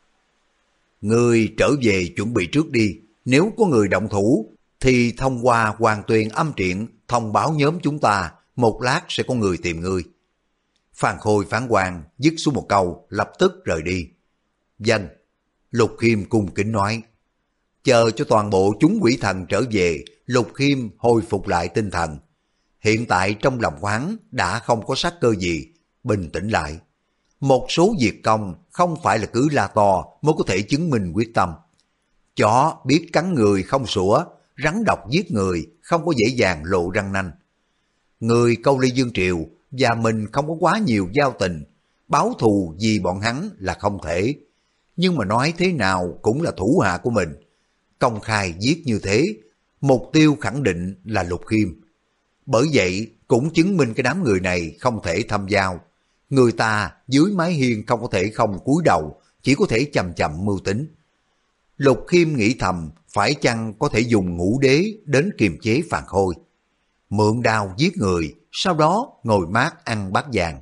Người trở về chuẩn bị trước đi, nếu có người động thủ thì thông qua Hoàng Tuyền âm triện thông báo nhóm chúng ta, một lát sẽ có người tìm ngươi. Phàn Khôi phán quan dứt xuống một câu, lập tức rời đi. Vâng. Lục Khiêm cung kính nói. Chờ cho toàn bộ chúng quỷ thần trở về, Lục Khiêm hồi phục lại tinh thần. Hiện tại trong lòng hắn đã không có sát cơ gì, bình tĩnh lại. Một số việc công không phải là cứ la to mới có thể chứng minh quyết tâm. Chó biết cắn người không sủa, rắn độc giết người không có dễ dàng lộ răng nanh. Người Câu Ly Dương Triều và mình không có quá nhiều giao tình, báo thù vì bọn hắn là không thể. Nhưng mà nói thế nào cũng là thủ hạ của mình. Công khai giết như thế, mục tiêu khẳng định là Lục Khiêm. Bởi vậy cũng chứng minh cái đám người này không thể thăm giao. Người ta dưới mái hiên không có thể không cúi đầu, chỉ có thể chậm chậm mưu tính. Lục Khiêm nghĩ thầm, phải chăng có thể dùng ngũ đế đến kiềm chế Phàn Khôi. Mượn đao giết người, sau đó ngồi mát ăn bát vàng.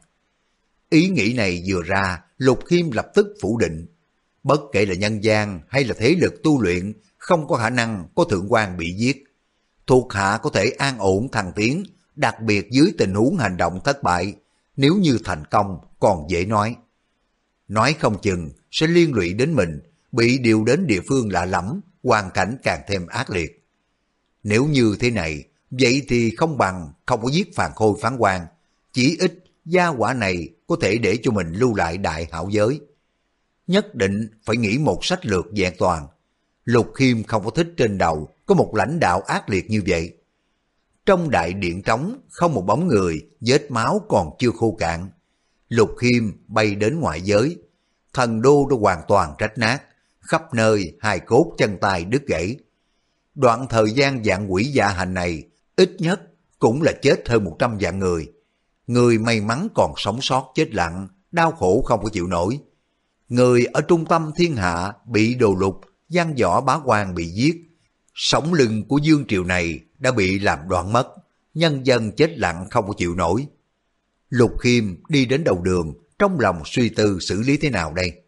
Ý nghĩ này vừa ra, Lục Khiêm lập tức phủ định. Bất kể là nhân gian hay là thế lực tu luyện, không có khả năng có thượng quan bị giết. Thuộc hạ có thể an ổn thăng tiến, đặc biệt dưới tình huống hành động thất bại. Nếu như thành công còn dễ nói. Nói không chừng sẽ liên lụy đến mình, bị điều đến địa phương lạ lẫm, hoàn cảnh càng thêm ác liệt. Nếu như thế này, vậy thì không bằng không có giết Phàn Khôi phán quan. Chỉ ít gia quả này có thể để cho mình lưu lại đại hảo giới. Nhất định phải nghĩ một sách lược vẹn toàn. Lục Khiêm không có thích trên đầu có một lãnh đạo ác liệt như vậy. Trong đại điện trống không một bóng người, vết máu còn chưa khô cạn. Lục Khiêm bay đến ngoại giới. Thần đô đã hoàn toàn rách nát, khắp nơi hài cốt chân tay đứt gãy. Đoạn thời gian vạn quỷ dạ hành này, ít nhất cũng là chết hơn 100 vạn người. Người may mắn còn sống sót chết lặng, đau khổ không có chịu nổi. Người ở trung tâm thiên hạ bị đồ lục, Giang Võ Bá Quan bị giết. Sống lưng của vương triều này đã bị làm đoạn mất, nhân dân chết lặng không có chịu nổi. Lục Khiêm đi đến đầu đường, trong lòng suy tư xử lý thế nào đây.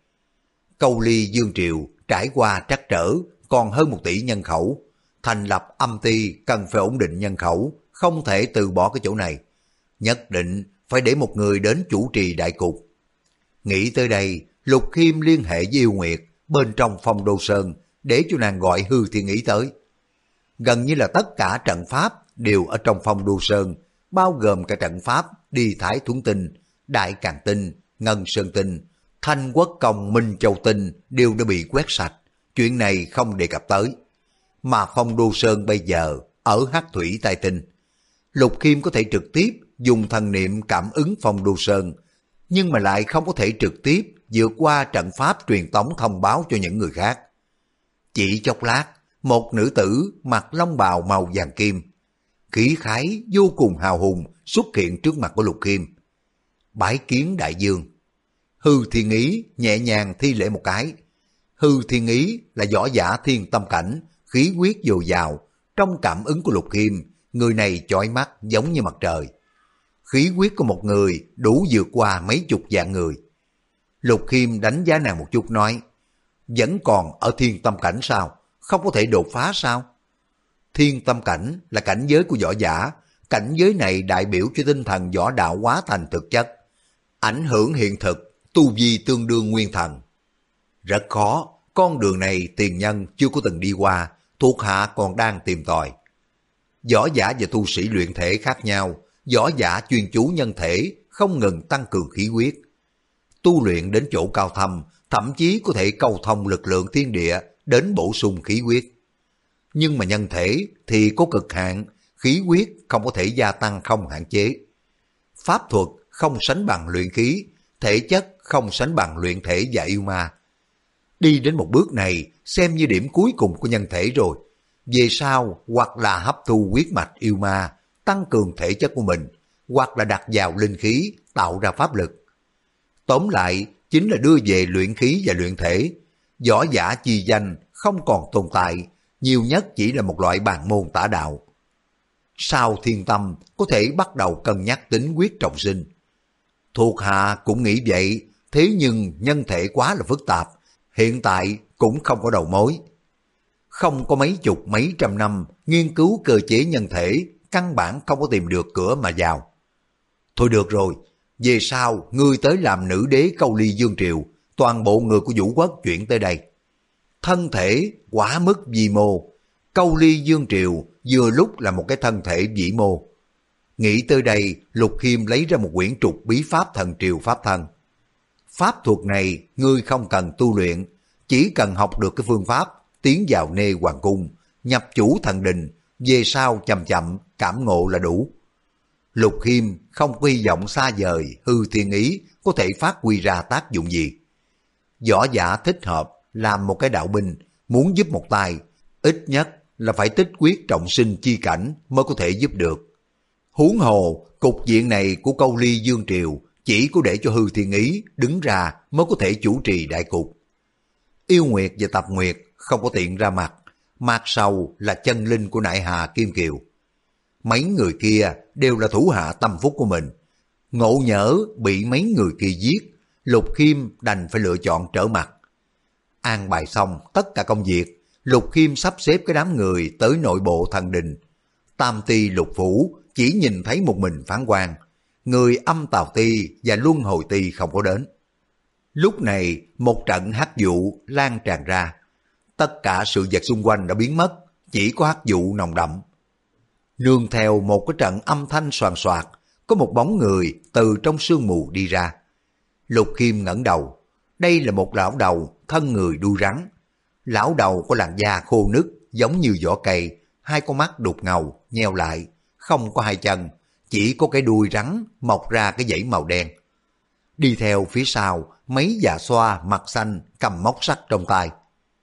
Câu Ly vương triều trải qua trắc trở, còn hơn 1 tỷ nhân khẩu. Thành lập âm ty cần phải ổn định nhân khẩu, không thể từ bỏ cái chỗ này. Nhất định phải để một người đến chủ trì đại cục. Nghĩ tới đây, Lục Khiêm liên hệ với Yêu Nguyệt bên trong Phong Đô Sơn để cho nàng gọi Hư Thiên Ý tới. Gần như là tất cả trận pháp đều ở trong Phong Đô Sơn, bao gồm cả trận pháp Đi Thái Thuấn Tinh, Đại Càn Tinh, Ngân Sơn Tinh, Thanh Quốc Công Minh Châu Tinh đều đã bị quét sạch. Chuyện này không đề cập tới. Mà Phong Đô Sơn bây giờ ở Hắc Thủy Tai Tinh. Lục Khiêm có thể trực tiếp dùng thần niệm cảm ứng Phong Đô Sơn, nhưng mà lại không có thể trực tiếp vượt qua trận pháp truyền tống thông báo cho những người khác. Chỉ chốc lát, một nữ tử mặc long bào màu vàng kim, khí khái vô cùng hào hùng xuất hiện trước mặt của Lục Khiêm. Bái kiến đại vương. Hư Thiên Ý nhẹ nhàng thi lễ một cái. Hư Thiên Ý là võ giả thiên tâm cảnh, khí huyết dồi dào. Trong cảm ứng của Lục Khiêm, người này chói mắt giống như mặt trời. Khí huyết của một người đủ vượt qua mấy chục vạn người. Lục Khiêm đánh giá nàng một chút nói, vẫn còn ở thiên tâm cảnh sao? Không có thể đột phá sao? Thiên tâm cảnh là cảnh giới của võ giả, cảnh giới này đại biểu cho tinh thần võ đạo hóa thành thực chất, ảnh hưởng hiện thực, tu vi tương đương nguyên thần. Rất khó, con đường này tiền nhân chưa có từng đi qua, thuộc hạ còn đang tìm tòi. Võ giả và tu sĩ luyện thể khác nhau, võ giả chuyên chú nhân thể, không ngừng tăng cường khí huyết. Tu luyện đến chỗ cao thâm, thậm chí có thể cầu thông lực lượng thiên địa đến bổ sung khí huyết. Nhưng mà nhân thể thì có cực hạn, khí huyết không có thể gia tăng không hạn chế. Pháp thuật không sánh bằng luyện khí, thể chất không sánh bằng luyện thể và yêu ma. Đi đến một bước này xem như điểm cuối cùng của nhân thể rồi. Về sau hoặc là hấp thu huyết mạch yêu ma, tăng cường thể chất của mình, hoặc là đặt vào linh khí, tạo ra pháp lực. Tóm lại chính là đưa về luyện khí và luyện thể. Võ giả chi danh không còn tồn tại, nhiều nhất chỉ là một loại bàn môn tả đạo. Sau thiên tâm có thể bắt đầu cân nhắc tính quyết trọng sinh. Thuộc hạ cũng nghĩ vậy, thế nhưng nhân thể quá là phức tạp, hiện tại cũng không có đầu mối. Không có mấy chục mấy trăm năm nghiên cứu cơ chế nhân thể, căn bản không có tìm được cửa mà vào. Thôi được rồi, về sau ngươi tới làm nữ đế Câu Ly vương triều, toàn bộ người của Vũ Quốc chuyển tới đây. Thân thể quá mức vi mô, Câu Ly vương triều vừa lúc là một cái thân thể vĩ mô. Nghĩ tới đây, Lục Khiêm lấy ra một quyển trục bí pháp thần triều pháp thân. Pháp thuật này ngươi không cần tu luyện, chỉ cần học được cái phương pháp, tiến vào nê hoàng cung, nhập chủ thần đình, về sau chậm chậm cảm ngộ là đủ. Lục Khiêm không hy vọng xa vời Hư Thiên Ý có thể phát huy ra tác dụng gì. Võ giả thích hợp làm một cái đạo binh, muốn giúp một tay, ít nhất là phải tích quyết trọng sinh chi cảnh mới có thể giúp được. Huống hồ, cục diện này của Câu Ly vương triều chỉ có để cho Hư Thiên Ý đứng ra mới có thể chủ trì đại cục. Yêu Nguyệt và Tập Nguyệt không có tiện ra mặt, mặt sau là chân linh của Nại Hà Kim Kiều. Mấy người kia đều là thủ hạ tâm phúc của mình. Ngộ nhỡ bị mấy người kia giết, Lục Khiêm đành phải lựa chọn trở mặt. An bài xong tất cả công việc, Lục Khiêm sắp xếp cái đám người tới nội bộ thần đình. Tam Ti Lục Phủ chỉ nhìn thấy một mình Phán Quan, người Âm Tào Ti và Luân Hồi Ti không có đến. Lúc này một trận hắc vụ lan tràn ra, tất cả sự vật xung quanh đã biến mất, chỉ có hắc vụ nồng đậm. Nương theo một cái trận âm thanh xoàn xoạc, có một bóng người từ trong sương mù đi ra. Lục Khiêm ngẩng đầu, đây là một lão đầu thân người đuôi rắn. Lão đầu có làn da khô nứt giống như vỏ cây, hai con mắt đục ngầu, nheo lại, không có hai chân, chỉ có cái đuôi rắn mọc ra cái dãy màu đen. Đi theo phía sau, mấy già xoa mặt xanh cầm móc sắt trong tay.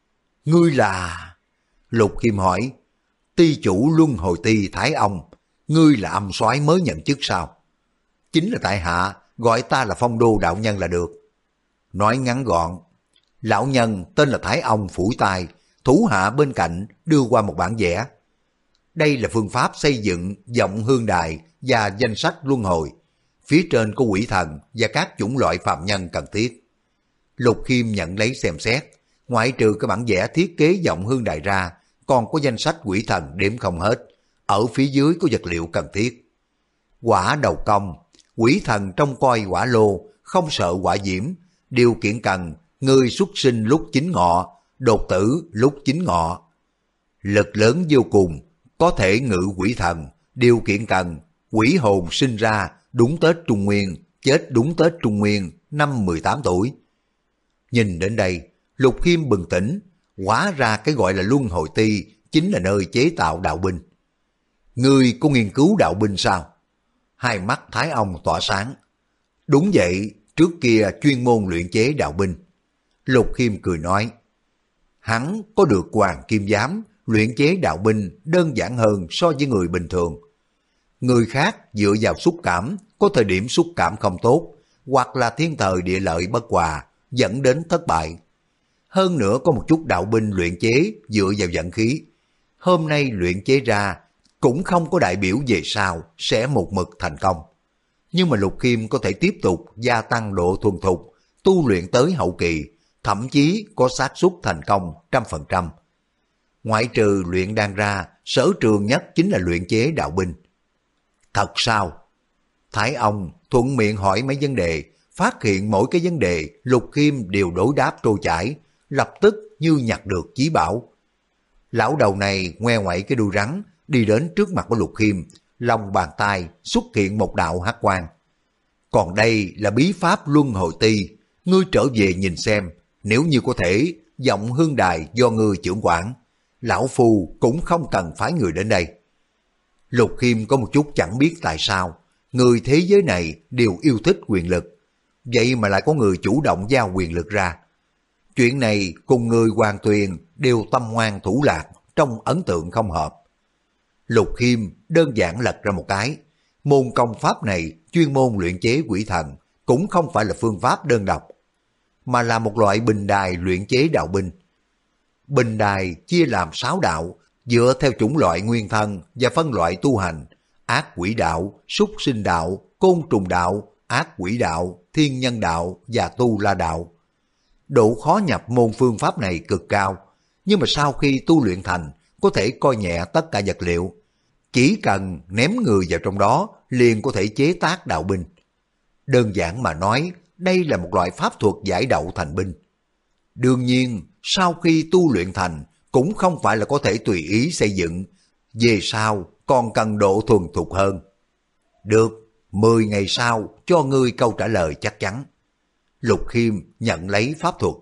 Ngươi là... Lục Khiêm hỏi, ty chủ luân hồi ti Thái Ông, ngươi là âm soái mới nhận chức sao? Chính là tại hạ, gọi ta là Phong Đô đạo nhân là được. Nói ngắn gọn, lão nhân tên là Thái Ông phủi tai, thủ hạ bên cạnh đưa qua một bản vẽ. Đây là phương pháp xây dựng vọng hương đài và danh sách luân hồi. Phía trên có quỷ thần và các chủng loại phạm nhân cần thiết. Lục Khiêm nhận lấy xem xét, ngoại trừ cái bản vẽ thiết kế vọng hương đài ra, còn có danh sách quỷ thần đếm không hết. Ở phía dưới có vật liệu cần thiết. Quả đầu công, quỷ thần trông coi quả lô, không sợ quả diễm. Điều kiện cần, người xuất sinh lúc chính ngọ, đột tử lúc chính ngọ. Lực lớn vô cùng, có thể ngự quỷ thần. Điều kiện cần, quỷ hồn sinh ra đúng Tết Trung Nguyên, chết đúng Tết Trung Nguyên, năm 18 tuổi. Nhìn đến đây, Lục Khiêm bừng tỉnh, hóa ra cái gọi là luân hồi ti chính là nơi chế tạo đạo binh. Ngươi có nghiên cứu đạo binh sao? Hai mắt Thái Ông tỏa sáng. Đúng vậy, trước kia chuyên môn luyện chế đạo binh. Lục Khiêm cười nói, hắn có được Hoàng Kim Giám, luyện chế đạo binh đơn giản hơn so với người bình thường. Người khác dựa vào xúc cảm, có thời điểm xúc cảm không tốt, hoặc là thiên thời địa lợi bất hòa, dẫn đến thất bại. Hơn nữa có một chút đạo binh luyện chế dựa vào vận khí. Hôm nay luyện chế ra cũng không có đại biểu về sau sẽ một mực thành công. Nhưng mà Lục Khiêm có thể tiếp tục gia tăng độ thuần thục, tu luyện tới hậu kỳ, thậm chí có xác suất thành công 100%. Ngoại trừ luyện đan ra, sở trường nhất chính là luyện chế đạo binh. Thật sao? Thái Ông thuận miệng hỏi mấy vấn đề, phát hiện mỗi cái vấn đề Lục Khiêm đều đối đáp trôi chảy, lập tức như nhặt được chí bảo. Lão đầu này ngoe ngoậy cái đuôi rắn, đi đến trước mặt của Lục Khiêm, lòng bàn tay xuất hiện một đạo hắc quang. Còn đây là bí pháp luân hồi ti, ngươi trở về nhìn xem, nếu như có thể, vọng hương đài do ngươi trưởng quản, lão phu cũng không cần phái người đến đây. Lục Khiêm có một chút chẳng biết tại sao, người thế giới này đều yêu thích quyền lực, vậy mà lại có người chủ động giao quyền lực ra. Chuyện này cùng người Hoàng Tuyền đều tâm ngoan thủ lạc, trong ấn tượng không hợp. Lục Khiêm đơn giản lật ra một cái, môn công pháp này chuyên môn luyện chế quỷ thần, cũng không phải là phương pháp đơn độc, mà là một loại bình đài luyện chế đạo binh. Bình đài chia làm 6 đạo, dựa theo chủng loại nguyên thân và phân loại tu hành: ác quỷ đạo, súc sinh đạo, côn trùng đạo, ác quỷ đạo, thiên nhân đạo và tu la đạo. Độ khó nhập môn phương pháp này cực cao, nhưng mà sau khi tu luyện thành, có thể coi nhẹ tất cả vật liệu. Chỉ cần ném người vào trong đó, liền có thể chế tác đạo binh. Đơn giản mà nói, đây là một loại pháp thuật giải đậu thành binh. Đương nhiên, sau khi tu luyện thành, cũng không phải là có thể tùy ý xây dựng. Về sau, còn cần độ thuần thục hơn. Được, 10 ngày sau, cho ngươi câu trả lời chắc chắn. Lục Khiêm nhận lấy pháp thuật.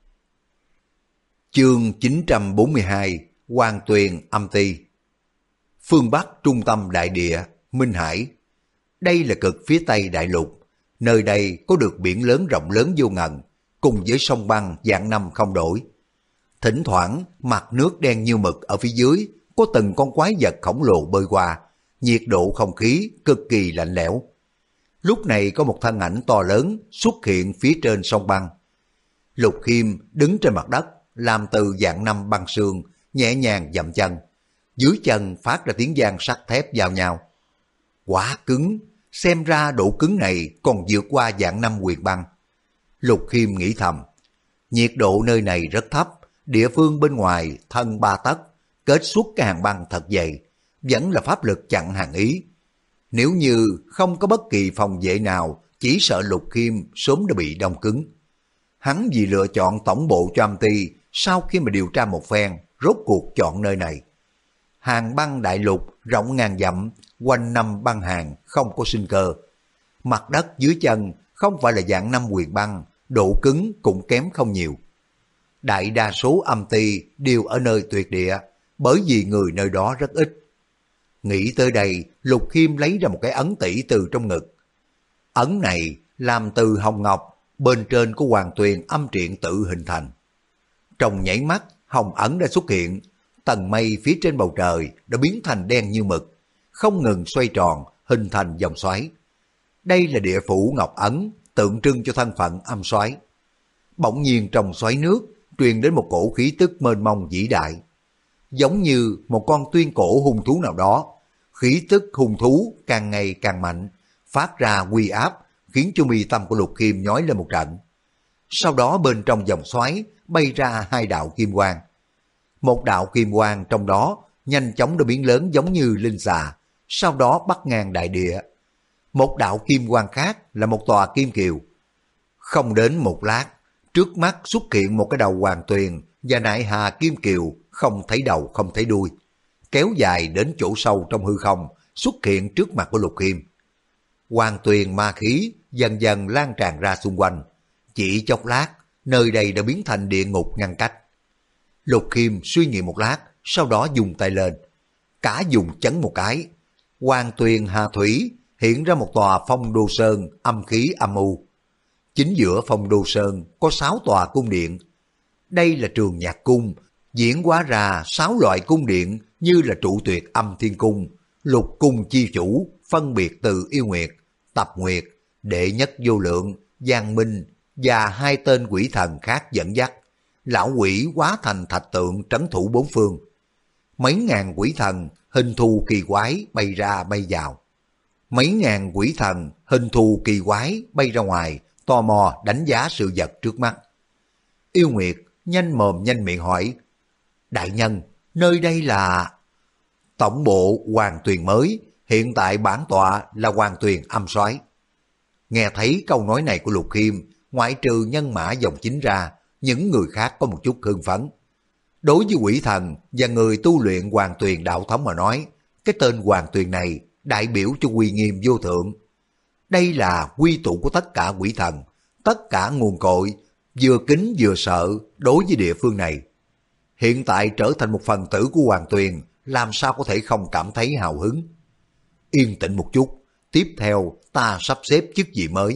Chương 942, Hoàng Tuyền âm ti. Phương Bắc trung tâm đại địa, Minh Hải. Đây là cực phía tây đại lục. Nơi đây có được biển lớn rộng lớn vô ngần, cùng với sông băng vạn năm không đổi. Thỉnh thoảng, mặt nước đen như mực ở phía dưới, có từng con quái vật khổng lồ bơi qua, nhiệt độ không khí cực kỳ lạnh lẽo. Lúc này có một thân ảnh to lớn xuất hiện phía trên sông băng. Lục Khiêm đứng trên mặt đất, làm từ vạn năm băng sương, nhẹ nhàng dậm chân. Dưới chân phát ra tiếng vang sắt thép vào nhau. Quá cứng, xem ra độ cứng này còn vượt qua vạn năm huyền băng. Lục Khiêm nghĩ thầm, nhiệt độ nơi này rất thấp, địa phương bên ngoài thân 3 tấc, kết xuất cái hàng băng thật dày, vẫn là pháp lực chặn hàng ý. Nếu như không có bất kỳ phòng vệ nào, chỉ sợ Lục Khiêm sớm đã bị đông cứng. Hắn vì lựa chọn tổng bộ cho âm ty, sau khi mà điều tra một phen, rốt cuộc chọn nơi này. Hàng băng đại lục rộng ngàn dặm, quanh năm băng hàng, không có sinh cơ. Mặt đất dưới chân không phải là dạng năm huyền băng, độ cứng cũng kém không nhiều. Đại đa số âm ty đều ở nơi tuyệt địa, bởi vì người nơi đó rất ít. Nghĩ tới đây, Lục Khiêm lấy ra một cái ấn tỷ từ trong ngực. Ấn này làm từ hồng ngọc, bên trên có Hoàng Tuyền âm triện tự hình thành. Trong nhảy mắt, hồng ấn đã xuất hiện, tầng mây phía trên bầu trời đã biến thành đen như mực, không ngừng xoay tròn, hình thành vòng xoáy. Đây là địa phủ Ngọc Ấn, tượng trưng cho thân phận âm soái. Bỗng nhiên trong xoáy nước truyền đến một cổ khí tức mênh mông vĩ đại, giống như một con tuyên cổ hung thú nào đó. Khí tức hung thú càng ngày càng mạnh, phát ra uy áp, khiến cho mi tâm của Lục Khiêm nhói lên một trận. Sau đó bên trong vòng xoáy bay ra hai đạo kim quang. Một đạo kim quang trong đó nhanh chóng đã biến lớn giống như linh xà, sau đó bắt ngang đại địa. Một đạo kim quang khác là một tòa kim kiều. Không đến một lát, trước mắt xuất hiện một cái đầu hoàng tuyền và nại hà kim kiều, không thấy đầu không thấy đuôi, kéo dài đến chỗ sâu trong hư không, xuất hiện trước mặt của Lục Khiêm. Hoàng tuyền ma khí dần dần lan tràn ra xung quanh, chỉ chốc lát, nơi đây đã biến thành địa ngục ngăn cách. Lục Khiêm suy nghĩ một lát, sau đó dùng tay lên, cả dùng chấn một cái, hoàng tuyền hà thủy hiện ra một tòa phong đô sơn âm khí âm u. Chính giữa phong đô sơn có 6 tòa cung điện. Đây là trường nhạc cung, diễn hóa ra 6 loại cung điện như là trụ tuyệt âm thiên cung, lục cung chi chủ, phân biệt từ yêu nguyệt, tập nguyệt, đệ nhất vô lượng, giang minh và 2 tên quỷ thần khác dẫn dắt. Lão quỷ hóa thành thạch tượng trấn thủ 4 phương. Mấy ngàn quỷ thần hình thù kỳ quái bay ra bay vào. Mấy ngàn quỷ thần hình thù kỳ quái bay ra ngoài, tò mò đánh giá sự vật trước mắt. Yêu Nguyệt nhanh mồm nhanh miệng hỏi, đại nhân, nơi đây là... Tổng bộ Hoàng Tuyền mới, hiện tại bản tọa là Hoàng Tuyền âm soái. Nghe thấy câu nói này của Lục Khiêm, ngoại trừ nhân mã dòng chính ra, những người khác có một chút hưng phấn. Đối với quỷ thần và người tu luyện Hoàng Tuyền đạo thống mà nói, cái tên Hoàng Tuyền này đại biểu cho uy nghiêm vô thượng. Đây là quy tụ của tất cả quỷ thần, tất cả nguồn cội, vừa kính vừa sợ đối với địa phương này. Hiện tại trở thành một phần tử của Hoàng Tuyền, làm sao có thể không cảm thấy hào hứng. Yên tĩnh một chút, tiếp theo ta sắp xếp chức vị mới.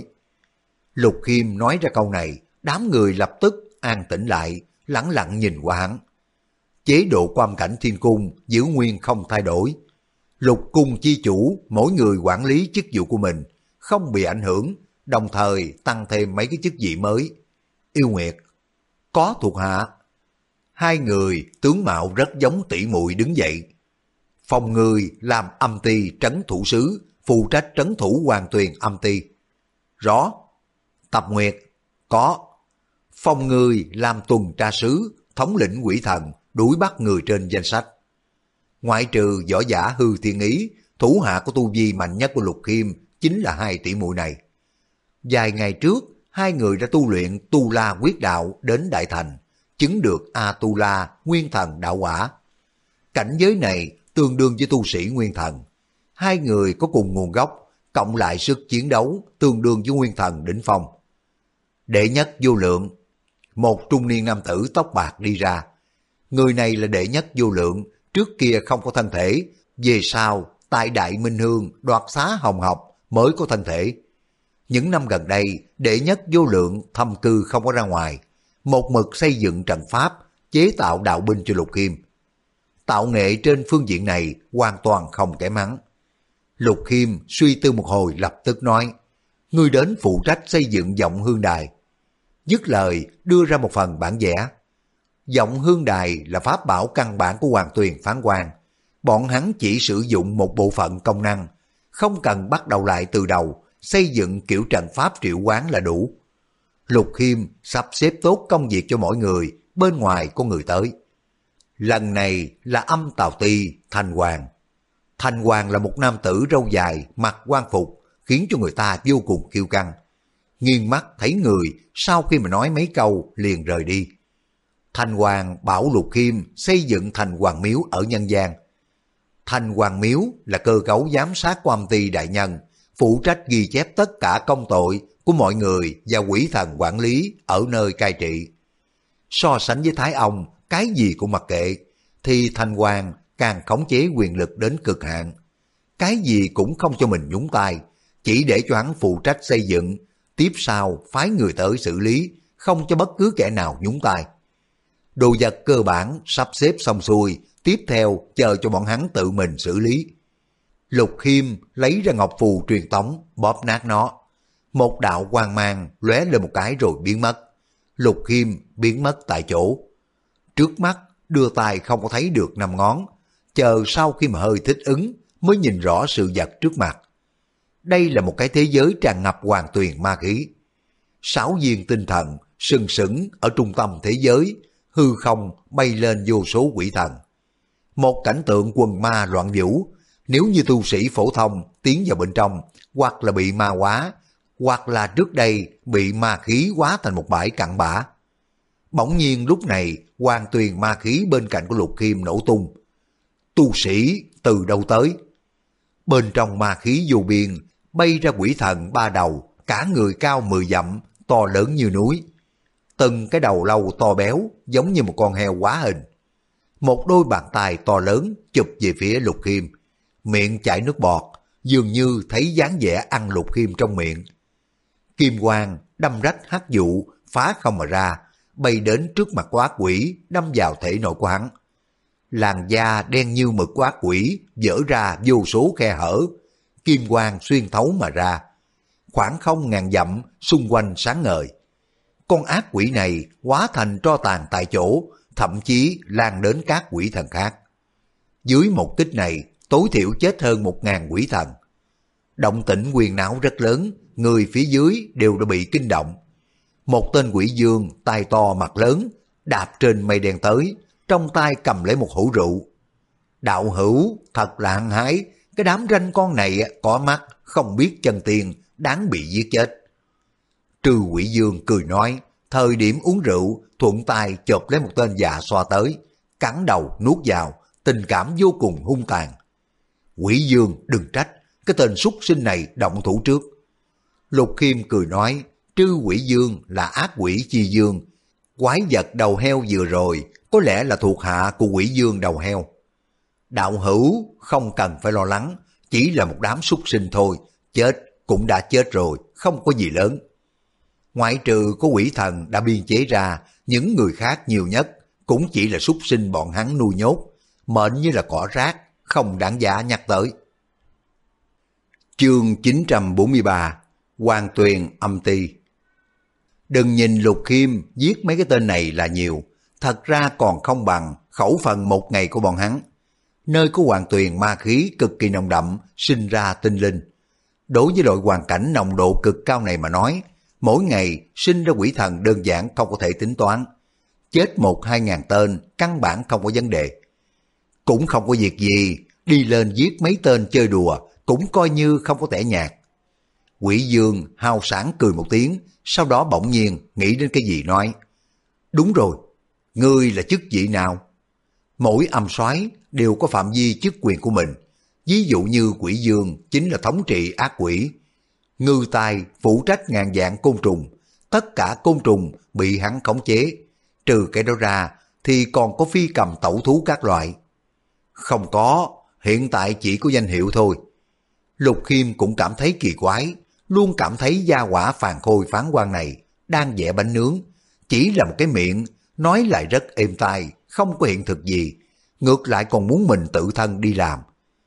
Lục Khiêm nói ra câu này, đám người lập tức an tĩnh lại, lẳng lặng nhìn qua hắn. Chế độ của âm cảnh thiên cung giữ nguyên không thay đổi. Lục cung chi chủ, mỗi người quản lý chức vụ của mình, không bị ảnh hưởng, đồng thời tăng thêm mấy cái chức vị mới. Yêu Nguyệt, có thuộc hạ. 2 người tướng mạo rất giống tỷ muội đứng dậy. Phong người làm âm ty trấn thủ sứ, phụ trách trấn thủ Hoàng Tuyền âm ty. Rõ. Tập Nguyệt, có. Phong người làm tuần tra sứ, thống lĩnh quỷ thần, đuổi bắt người trên danh sách. Ngoại trừ võ giả Hư Thiên Ý, thủ hạ của tu vi mạnh nhất của Lục Khiêm chính là 2 tỷ muội này. Vài ngày trước, 2 người đã tu luyện Tu La Quyết Đạo đến Đại Thành, chứng được A-tu-la Nguyên Thần đạo quả. Cảnh giới này tương đương với tu sĩ Nguyên Thần. 2 người có cùng nguồn gốc, cộng lại sức chiến đấu tương đương với Nguyên Thần đỉnh phong. Đệ nhất vô lượng, một trung niên nam tử tóc bạc đi ra. Người này là đệ nhất vô lượng, trước kia không có thân thể, về sau tại Đại Minh Hương đoạt xá hồng học mới có thân thể. Những năm gần đây, đệ nhất vô lượng thâm cư không có ra ngoài, một mực xây dựng trận pháp, chế tạo đạo binh cho Lục Khiêm. Tạo nghệ trên phương diện này hoàn toàn không kém hắn. Lục Khiêm suy tư một hồi lập tức nói, ngươi đến phụ trách xây dựng Vọng Hương Đài. Dứt lời đưa ra một phần bản vẽ. Vọng Hương Đài là pháp bảo căn bản của Hoàng Tuyền phán quan. Bọn hắn chỉ sử dụng một bộ phận công năng, không cần bắt đầu lại từ đầu, xây dựng kiểu trận pháp triệu hoán là đủ. Lục Khiêm sắp xếp tốt công việc cho mỗi người, bên ngoài có người tới. Lần này là Âm Tào Ti, Thanh Hoàng. Thanh Hoàng là một nam tử râu dài, mặc quan phục, khiến cho người ta vô cùng kiêu căng. Nghiêng mắt thấy người, sau khi mà nói mấy câu liền rời đi. Thanh Hoàng bảo Lục Khiêm xây dựng Thanh Hoàng Miếu ở nhân gian. Thanh Hoàng Miếu là cơ cấu giám sát của Âm Ty đại nhân, phụ trách ghi chép tất cả công tội của mọi người và quỷ thần quản lý ở nơi cai trị. So sánh với Thái Ông, cái gì cũng mặc kệ, thì Thanh Hoàng càng khống chế quyền lực đến cực hạn. Cái gì cũng không cho mình nhúng tay, chỉ để cho hắn phụ trách xây dựng, tiếp sau phái người tới xử lý, không cho bất cứ kẻ nào nhúng tay. Đồ vật cơ bản sắp xếp xong xuôi, tiếp theo chờ cho bọn hắn tự mình xử lý. Lục Khiêm lấy ra ngọc phù truyền tống, bóp nát nó. Một đạo quang mang lóe lên một cái rồi biến mất. Lục Khiêm biến mất tại chỗ. Trước mắt đưa tay không có thấy được 5 ngón, chờ sau khi mà hơi thích ứng mới nhìn rõ sự vật trước mặt. Đây là một cái thế giới tràn ngập hoàn tuyền ma khí. 6 viên tinh thần sừng sững ở trung tâm thế giới, hư không bay lên vô số quỷ thần. Một cảnh tượng quần ma loạn vũ, nếu như tu sĩ phổ thông tiến vào bên trong, hoặc là bị ma hóa, hoặc là trước đây bị ma khí hóa thành một bãi cặn bã. Bỗng nhiên lúc này hoàn tuyền ma khí bên cạnh của Lục Khiêm nổ tung. Tu sĩ từ đâu tới? Bên trong ma khí vô biên bay ra quỷ thần 3 đầu, cả người cao 10 dặm, to lớn như núi. Từng cái đầu lâu to béo giống như một con heo hóa hình. Một đôi bàn tay to lớn chụp về phía Lục Khiêm, miệng chảy nước bọt, dường như thấy dáng vẻ ăn Lục Khiêm trong miệng. Kim quang đâm rách hắc vụ phá không mà ra, bay đến trước mặt của ác quỷ, đâm vào thể nội của hắn. Làn da đen như mực của ác quỷ vỡ ra vô số khe hở, kim quang xuyên thấu mà ra. Khoảng không ngàn dặm xung quanh sáng ngời. Con ác quỷ này hóa thành tro tàn tại chỗ, thậm chí lan đến các quỷ thần khác. Dưới một kích này, tối thiểu chết hơn 1000 quỷ thần. Động tĩnh huyền náo rất lớn, người phía dưới đều đã bị kinh động. Một tên quỷ dương tai to mặt lớn đạp trên mây đen tới, trong tay cầm lấy một hũ rượu. Đạo hữu thật là hăng hái, cái đám ranh con này có mắt không biết chân tiền, đáng bị giết chết. Trư quỷ dương cười nói, thời điểm uống rượu thuận tay chộp lấy một tên già xoa tới, cắn đầu nuốt vào, tình cảm vô cùng hung tàn. Quỷ dương đừng trách, cái tên súc sinh này động thủ trước. Lục Khiêm cười nói, trư quỷ dương là ác quỷ chi dương, quái vật đầu heo vừa rồi có lẽ là thuộc hạ của quỷ dương đầu heo. Đạo hữu không cần phải lo lắng, chỉ là một đám súc sinh thôi, chết cũng đã chết rồi, không có gì lớn. Ngoại trừ có quỷ thần đã biên chế ra, những người khác nhiều nhất cũng chỉ là súc sinh bọn hắn nuôi nhốt, mệnh như là cỏ rác, không đáng giá nhắc tới. Chương 943 Hoàng Tuyền Âm Ti. Đừng nhìn Lục Khiêm giết mấy cái tên này là nhiều, thật ra còn không bằng khẩu phần một ngày của bọn hắn. Nơi có Hoàng Tuyền ma khí cực kỳ nồng đậm, sinh ra tinh linh. Đối với loại hoàn cảnh nồng độ cực cao này mà nói, mỗi ngày sinh ra quỷ thần đơn giản không có thể tính toán. Chết 1-2 ngàn tên, căn bản không có vấn đề. Cũng không có việc gì, đi lên giết mấy tên chơi đùa, cũng coi như không có tẻ nhạt. Quỷ dương hào sảng cười một tiếng, sau đó bỗng nhiên nghĩ đến cái gì nói. Đúng rồi, ngươi là chức vị nào? Mỗi âm soái đều có phạm vi chức quyền của mình. Ví dụ như quỷ dương chính là thống trị ác quỷ. Ngư tài phụ trách ngàn vạn côn trùng, tất cả côn trùng bị hắn khống chế. Trừ cái đó ra thì còn có phi cầm tẩu thú các loại. Không có, hiện tại chỉ có danh hiệu thôi. Lục Khiêm cũng cảm thấy kỳ quái, luôn cảm thấy gia hỏa Phàn Khôi Phán Quan này đang vẽ bánh nướng, chỉ là một cái miệng, nói lại rất êm tai, không có hiện thực gì, ngược lại còn muốn mình tự thân đi làm.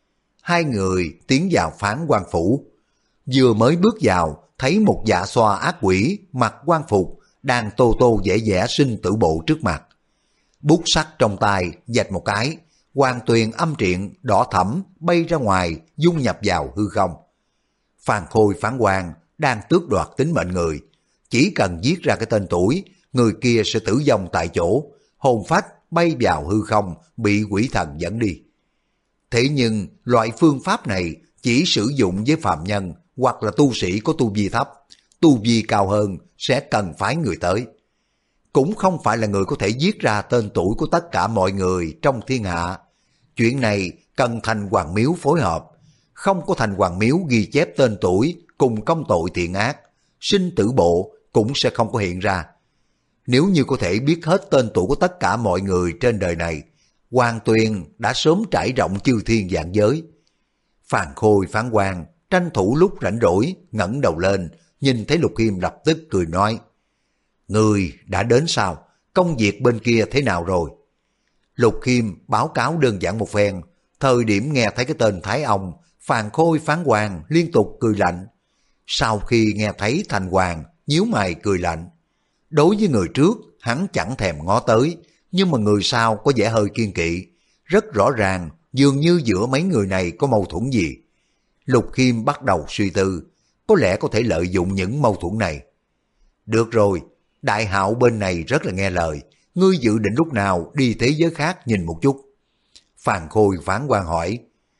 Hai người tiến vào Phán Quan phủ, vừa mới bước vào, thấy một dạ xoa ác quỷ mặc quan phục đang tô tô vẽ vẽ sinh tử bộ trước mặt. Bút sắt trong tay vạch một cái, Hoàng Tuyền âm triện đỏ thẫm bay ra ngoài, dung nhập vào hư không. Phàn Khôi Phán Quan đang tước đoạt tính mệnh người, chỉ cần viết ra cái tên tuổi, người kia sẽ tử vong tại chỗ, hồn phách bay vào hư không, bị quỷ thần dẫn đi. Thế nhưng loại phương pháp này chỉ sử dụng với phàm nhân hoặc là tu sĩ có tu vi thấp, tu vi cao hơn sẽ cần phái người tới. Cũng không phải là người có thể viết ra tên tuổi của tất cả mọi người trong thiên hạ. Chuyện này cần thành hoàng miếu phối hợp. Không có thành hoàng miếu ghi chép tên tuổi cùng công tội thiện ác, sinh tử bộ cũng sẽ không có hiện ra. Nếu như có thể biết hết tên tuổi của tất cả mọi người trên đời này, Hoàng Tuyền đã sớm trải rộng chư thiên vạn giới. Phàn Khôi Phán Quan tranh thủ lúc rảnh rỗi ngẩng đầu lên, nhìn thấy Lục Khiêm lập tức cười nói: Người đã đến sao? công việc bên kia thế nào rồi? Lục Khiêm báo cáo đơn giản một phen, thời điểm nghe thấy cái tên Thái Ông, Phàn Khôi Phán Hoàng liên tục cười lạnh. Sau khi nghe thấy Thành Hoàng nhíu mày cười lạnh, đối với người trước hắn chẳng thèm ngó tới, nhưng mà người sau có vẻ hơi kiên kỵ, rất rõ ràng dường như giữa mấy người này có mâu thuẫn gì. Lục Khiêm bắt đầu suy tư, có lẽ có thể lợi dụng những mâu thuẫn này. Được rồi, Đại Hạo bên này rất là nghe lời, ngươi dự định lúc nào đi thế giới khác nhìn một chút? Phàn Khôi Phán Quan hỏi.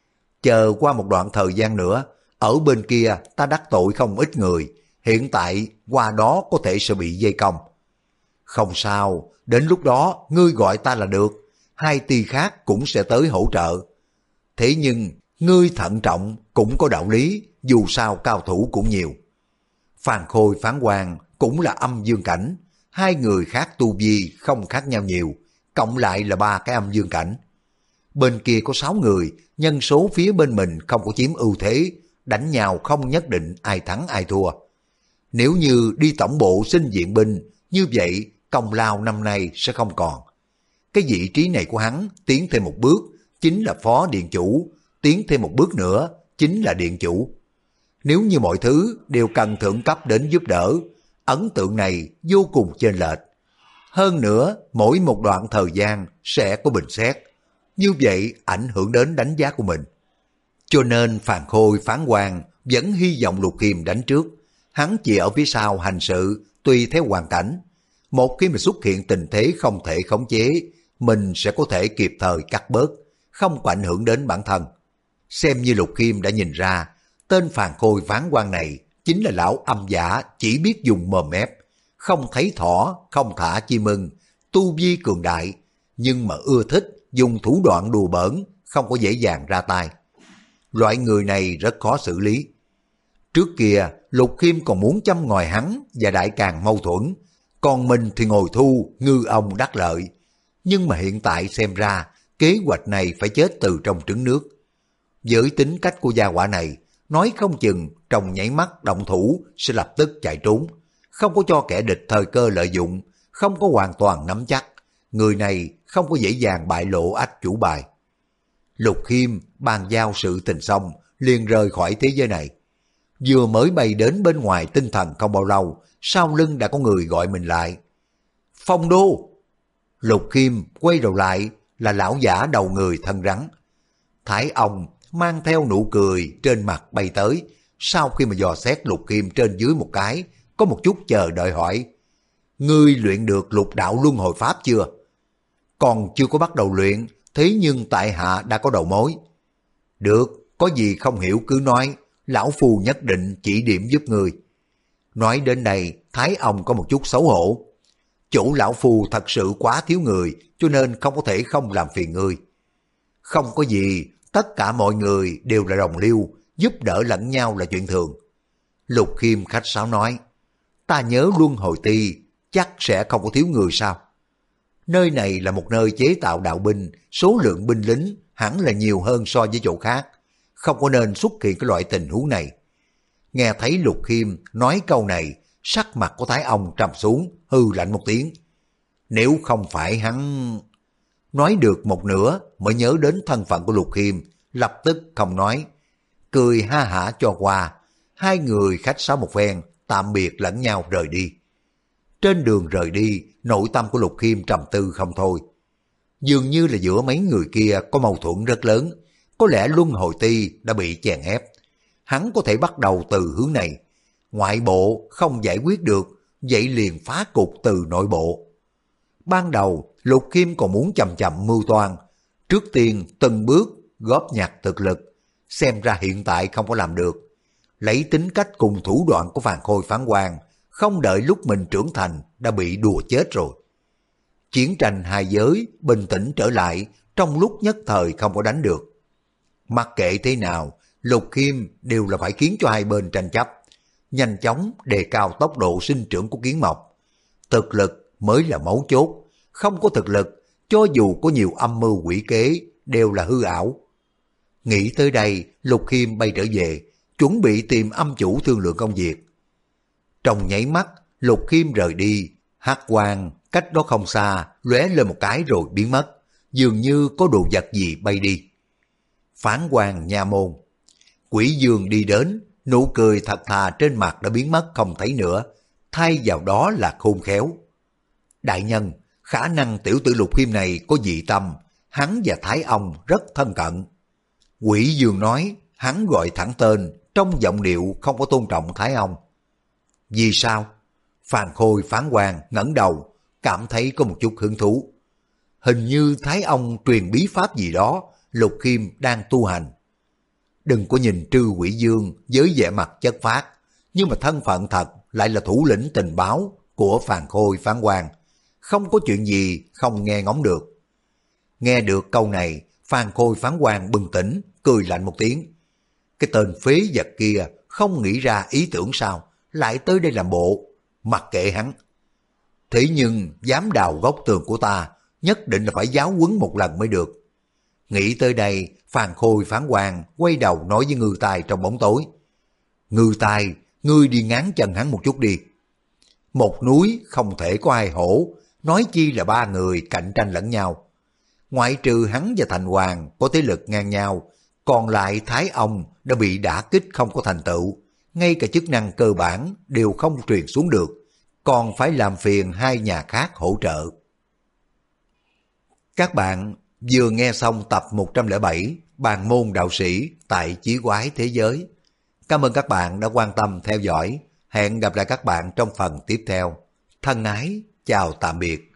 Chờ qua một đoạn thời gian nữa, ở bên kia ta đắc tội không ít người, hiện tại qua đó có thể sẽ bị dây công. Không sao, đến lúc đó ngươi gọi ta là được, hai ty khác cũng sẽ tới hỗ trợ. Thế nhưng, ngươi thận trọng cũng có đạo lý, dù sao cao thủ cũng nhiều. Phàn Khôi Phán Quan cũng là âm dương cảnh, hai người khác tu vi không khác nhau nhiều, cộng lại là 3 cái âm dương cảnh. Bên kia có 6 người, nhân số phía bên mình không có chiếm ưu thế, đánh nhau không nhất định ai thắng ai thua. Nếu như đi tổng bộ xin viện binh, như vậy công lao năm nay sẽ không còn. Cái vị trí này của hắn tiến thêm một bước, chính là phó điện chủ, tiến thêm một bước nữa, chính là điện chủ. Nếu như mọi thứ đều cần thượng cấp đến giúp đỡ, ấn tượng này vô cùng chênh lệch. Hơn nữa, mỗi một đoạn thời gian sẽ có bình xét, như vậy ảnh hưởng đến đánh giá của mình. Cho nên Phàn Khôi Phán Quan vẫn hy vọng Lục Khiêm đánh trước, hắn chỉ ở phía sau hành sự tùy theo hoàn cảnh. Một khi mà xuất hiện tình thế không thể khống chế, mình sẽ có thể kịp thời cắt bớt, không có ảnh hưởng đến bản thân. Xem như Lục Khiêm đã nhìn ra, tên Phàn Khôi Phán Quan này chính là lão âm giả chỉ biết dùng mồm ép, không thấy thỏ, không thả chim ưng, tu vi cường đại, nhưng mà ưa thích dùng thủ đoạn đùa bỡn, không có dễ dàng ra tay. Loại người này rất khó xử lý. Trước kia, Lục Khiêm còn muốn châm ngòi hắn và Đại Càn mâu thuẫn, còn mình thì ngồi thu, ngư ông đắc lợi. Nhưng mà hiện tại xem ra, kế hoạch này phải chết từ trong trứng nước. Với tính cách của gia hỏa này, nói không chừng trong nháy mắt động thủ sẽ lập tức chạy trốn, không có cho kẻ địch thời cơ lợi dụng, không có hoàn toàn nắm chắc. Người này không có dễ dàng bại lộ ách chủ bài. Lục Khiêm bàn giao sự tình xong, liền rời khỏi thế giới này. Vừa mới bay đến bên ngoài tinh thần không bao lâu, sau lưng đã có người gọi mình lại. Phong Đô! Lục Khiêm quay đầu lại là lão giả đầu người thân rắn. Thái ông mang theo nụ cười trên mặt bay tới, sau khi mà dò xét Lục Khiêm trên dưới một cái, có một chút chờ đợi hỏi. Ngươi luyện được lục đạo luân hồi pháp chưa? Còn chưa có bắt đầu luyện, thế nhưng tại hạ đã có đầu mối. Được, có gì không hiểu cứ nói, lão phu nhất định chỉ điểm giúp ngươi. Nói đến đây, Thái ông có một chút xấu hổ. Chủ lão phu thật sự quá thiếu người, cho nên không có thể không làm phiền ngươi. Không có gì, tất cả mọi người đều là đồng liêu, giúp đỡ lẫn nhau là chuyện thường. Lục Khiêm khách sáo nói, ta nhớ luân hồi ti, chắc sẽ không có thiếu người sao? Nơi này là một nơi chế tạo đạo binh, số lượng binh lính hẳn là nhiều hơn so với chỗ khác, không có nên xuất hiện cái loại tình huống này. Nghe thấy Lục Khiêm nói câu này, sắc mặt của Thái ông trầm xuống, hư lạnh một tiếng. Nếu không phải hắn... Nói được một nửa mới nhớ đến thân phận của Lục Khiêm, lập tức không nói, cười ha hả cho qua. Hai người khách sáo một phen, tạm biệt lẫn nhau rời đi. Trên đường rời đi, nội tâm của Lục Khiêm trầm tư không thôi. Dường như là giữa mấy người kia có mâu thuẫn rất lớn, có lẽ luân hồi ti đã bị chèn ép. Hắn có thể bắt đầu từ hướng này, ngoại bộ không giải quyết được, vậy liền phá cục từ nội bộ. Ban đầu, Lục Khiêm còn muốn chậm chậm mưu toan, trước tiên từng bước góp nhặt thực lực, xem ra hiện tại không có làm được. Lấy tính cách cùng thủ đoạn của Phàn Khôi Phán Quan, không đợi lúc mình trưởng thành đã bị đùa chết rồi. Chiến tranh hai giới bình tĩnh trở lại, trong lúc nhất thời không có đánh được. Mặc kệ thế nào, Lục Khiêm đều là phải khiến cho hai bên tranh chấp, nhanh chóng đề cao tốc độ sinh trưởng của kiến mộc. Thực lực mới là mấu chốt, không có thực lực, cho dù có nhiều âm mưu quỷ kế, đều là hư ảo. Nghĩ tới đây, Lục Khiêm bay trở về, chuẩn bị tìm âm chủ thương lượng công việc. Trong nháy mắt, Lục Khiêm rời đi, Hắc Quang cách đó không xa lóe lên một cái rồi biến mất, dường như có đồ vật gì bay đi. Phán quan nha môn. Quỷ Dương đi đến, nụ cười thật thà trên mặt đã biến mất không thấy nữa, thay vào đó là khôn khéo. Đại nhân, khả năng tiểu tử Lục Khiêm này có dị tâm, hắn và Thái ông rất thân cận. Quỷ Dương nói, hắn gọi thẳng tên, trong giọng điệu không có tôn trọng Thái ông. Vì sao? Phan Khôi phán quan ngẩng đầu, cảm thấy có một chút hứng thú. Hình như Thái ông truyền bí pháp gì đó, Lục Khiêm đang tu hành. Đừng có nhìn Trư Quỷ Dương với vẻ mặt chất phác, nhưng mà thân phận thật lại là thủ lĩnh tình báo của Phan Khôi phán quan. Không có chuyện gì không nghe ngóng được. Nghe được câu này, Phan Khôi phán quan bừng tỉnh, cười lạnh một tiếng. Cái tên phế vật kia không nghĩ ra ý tưởng sao, lại tới đây làm bộ, mặc kệ hắn. Thế nhưng dám đào góc tường của ta, nhất định là phải giáo huấn một lần mới được. Nghĩ tới đây, Phan Khôi phán quan quay đầu nói với Ngư Tài trong bóng tối. Ngư Tài, ngươi đi ngáng chân hắn một chút đi. Một núi không thể có hai hổ, nói chi là ba người cạnh tranh lẫn nhau. Ngoại trừ hắn và Thành Hoàng có thế lực ngang nhau, còn lại Thái ông đã bị đả kích không có thành tựu, ngay cả chức năng cơ bản đều không truyền xuống được, còn phải làm phiền hai nhà khác hỗ trợ. Các bạn vừa nghe xong tập 107 Bàn môn đạo sĩ tại Chí Quái Thế Giới. Cảm ơn các bạn đã quan tâm theo dõi. Hẹn gặp lại các bạn trong phần tiếp theo. Thân ái, chào tạm biệt.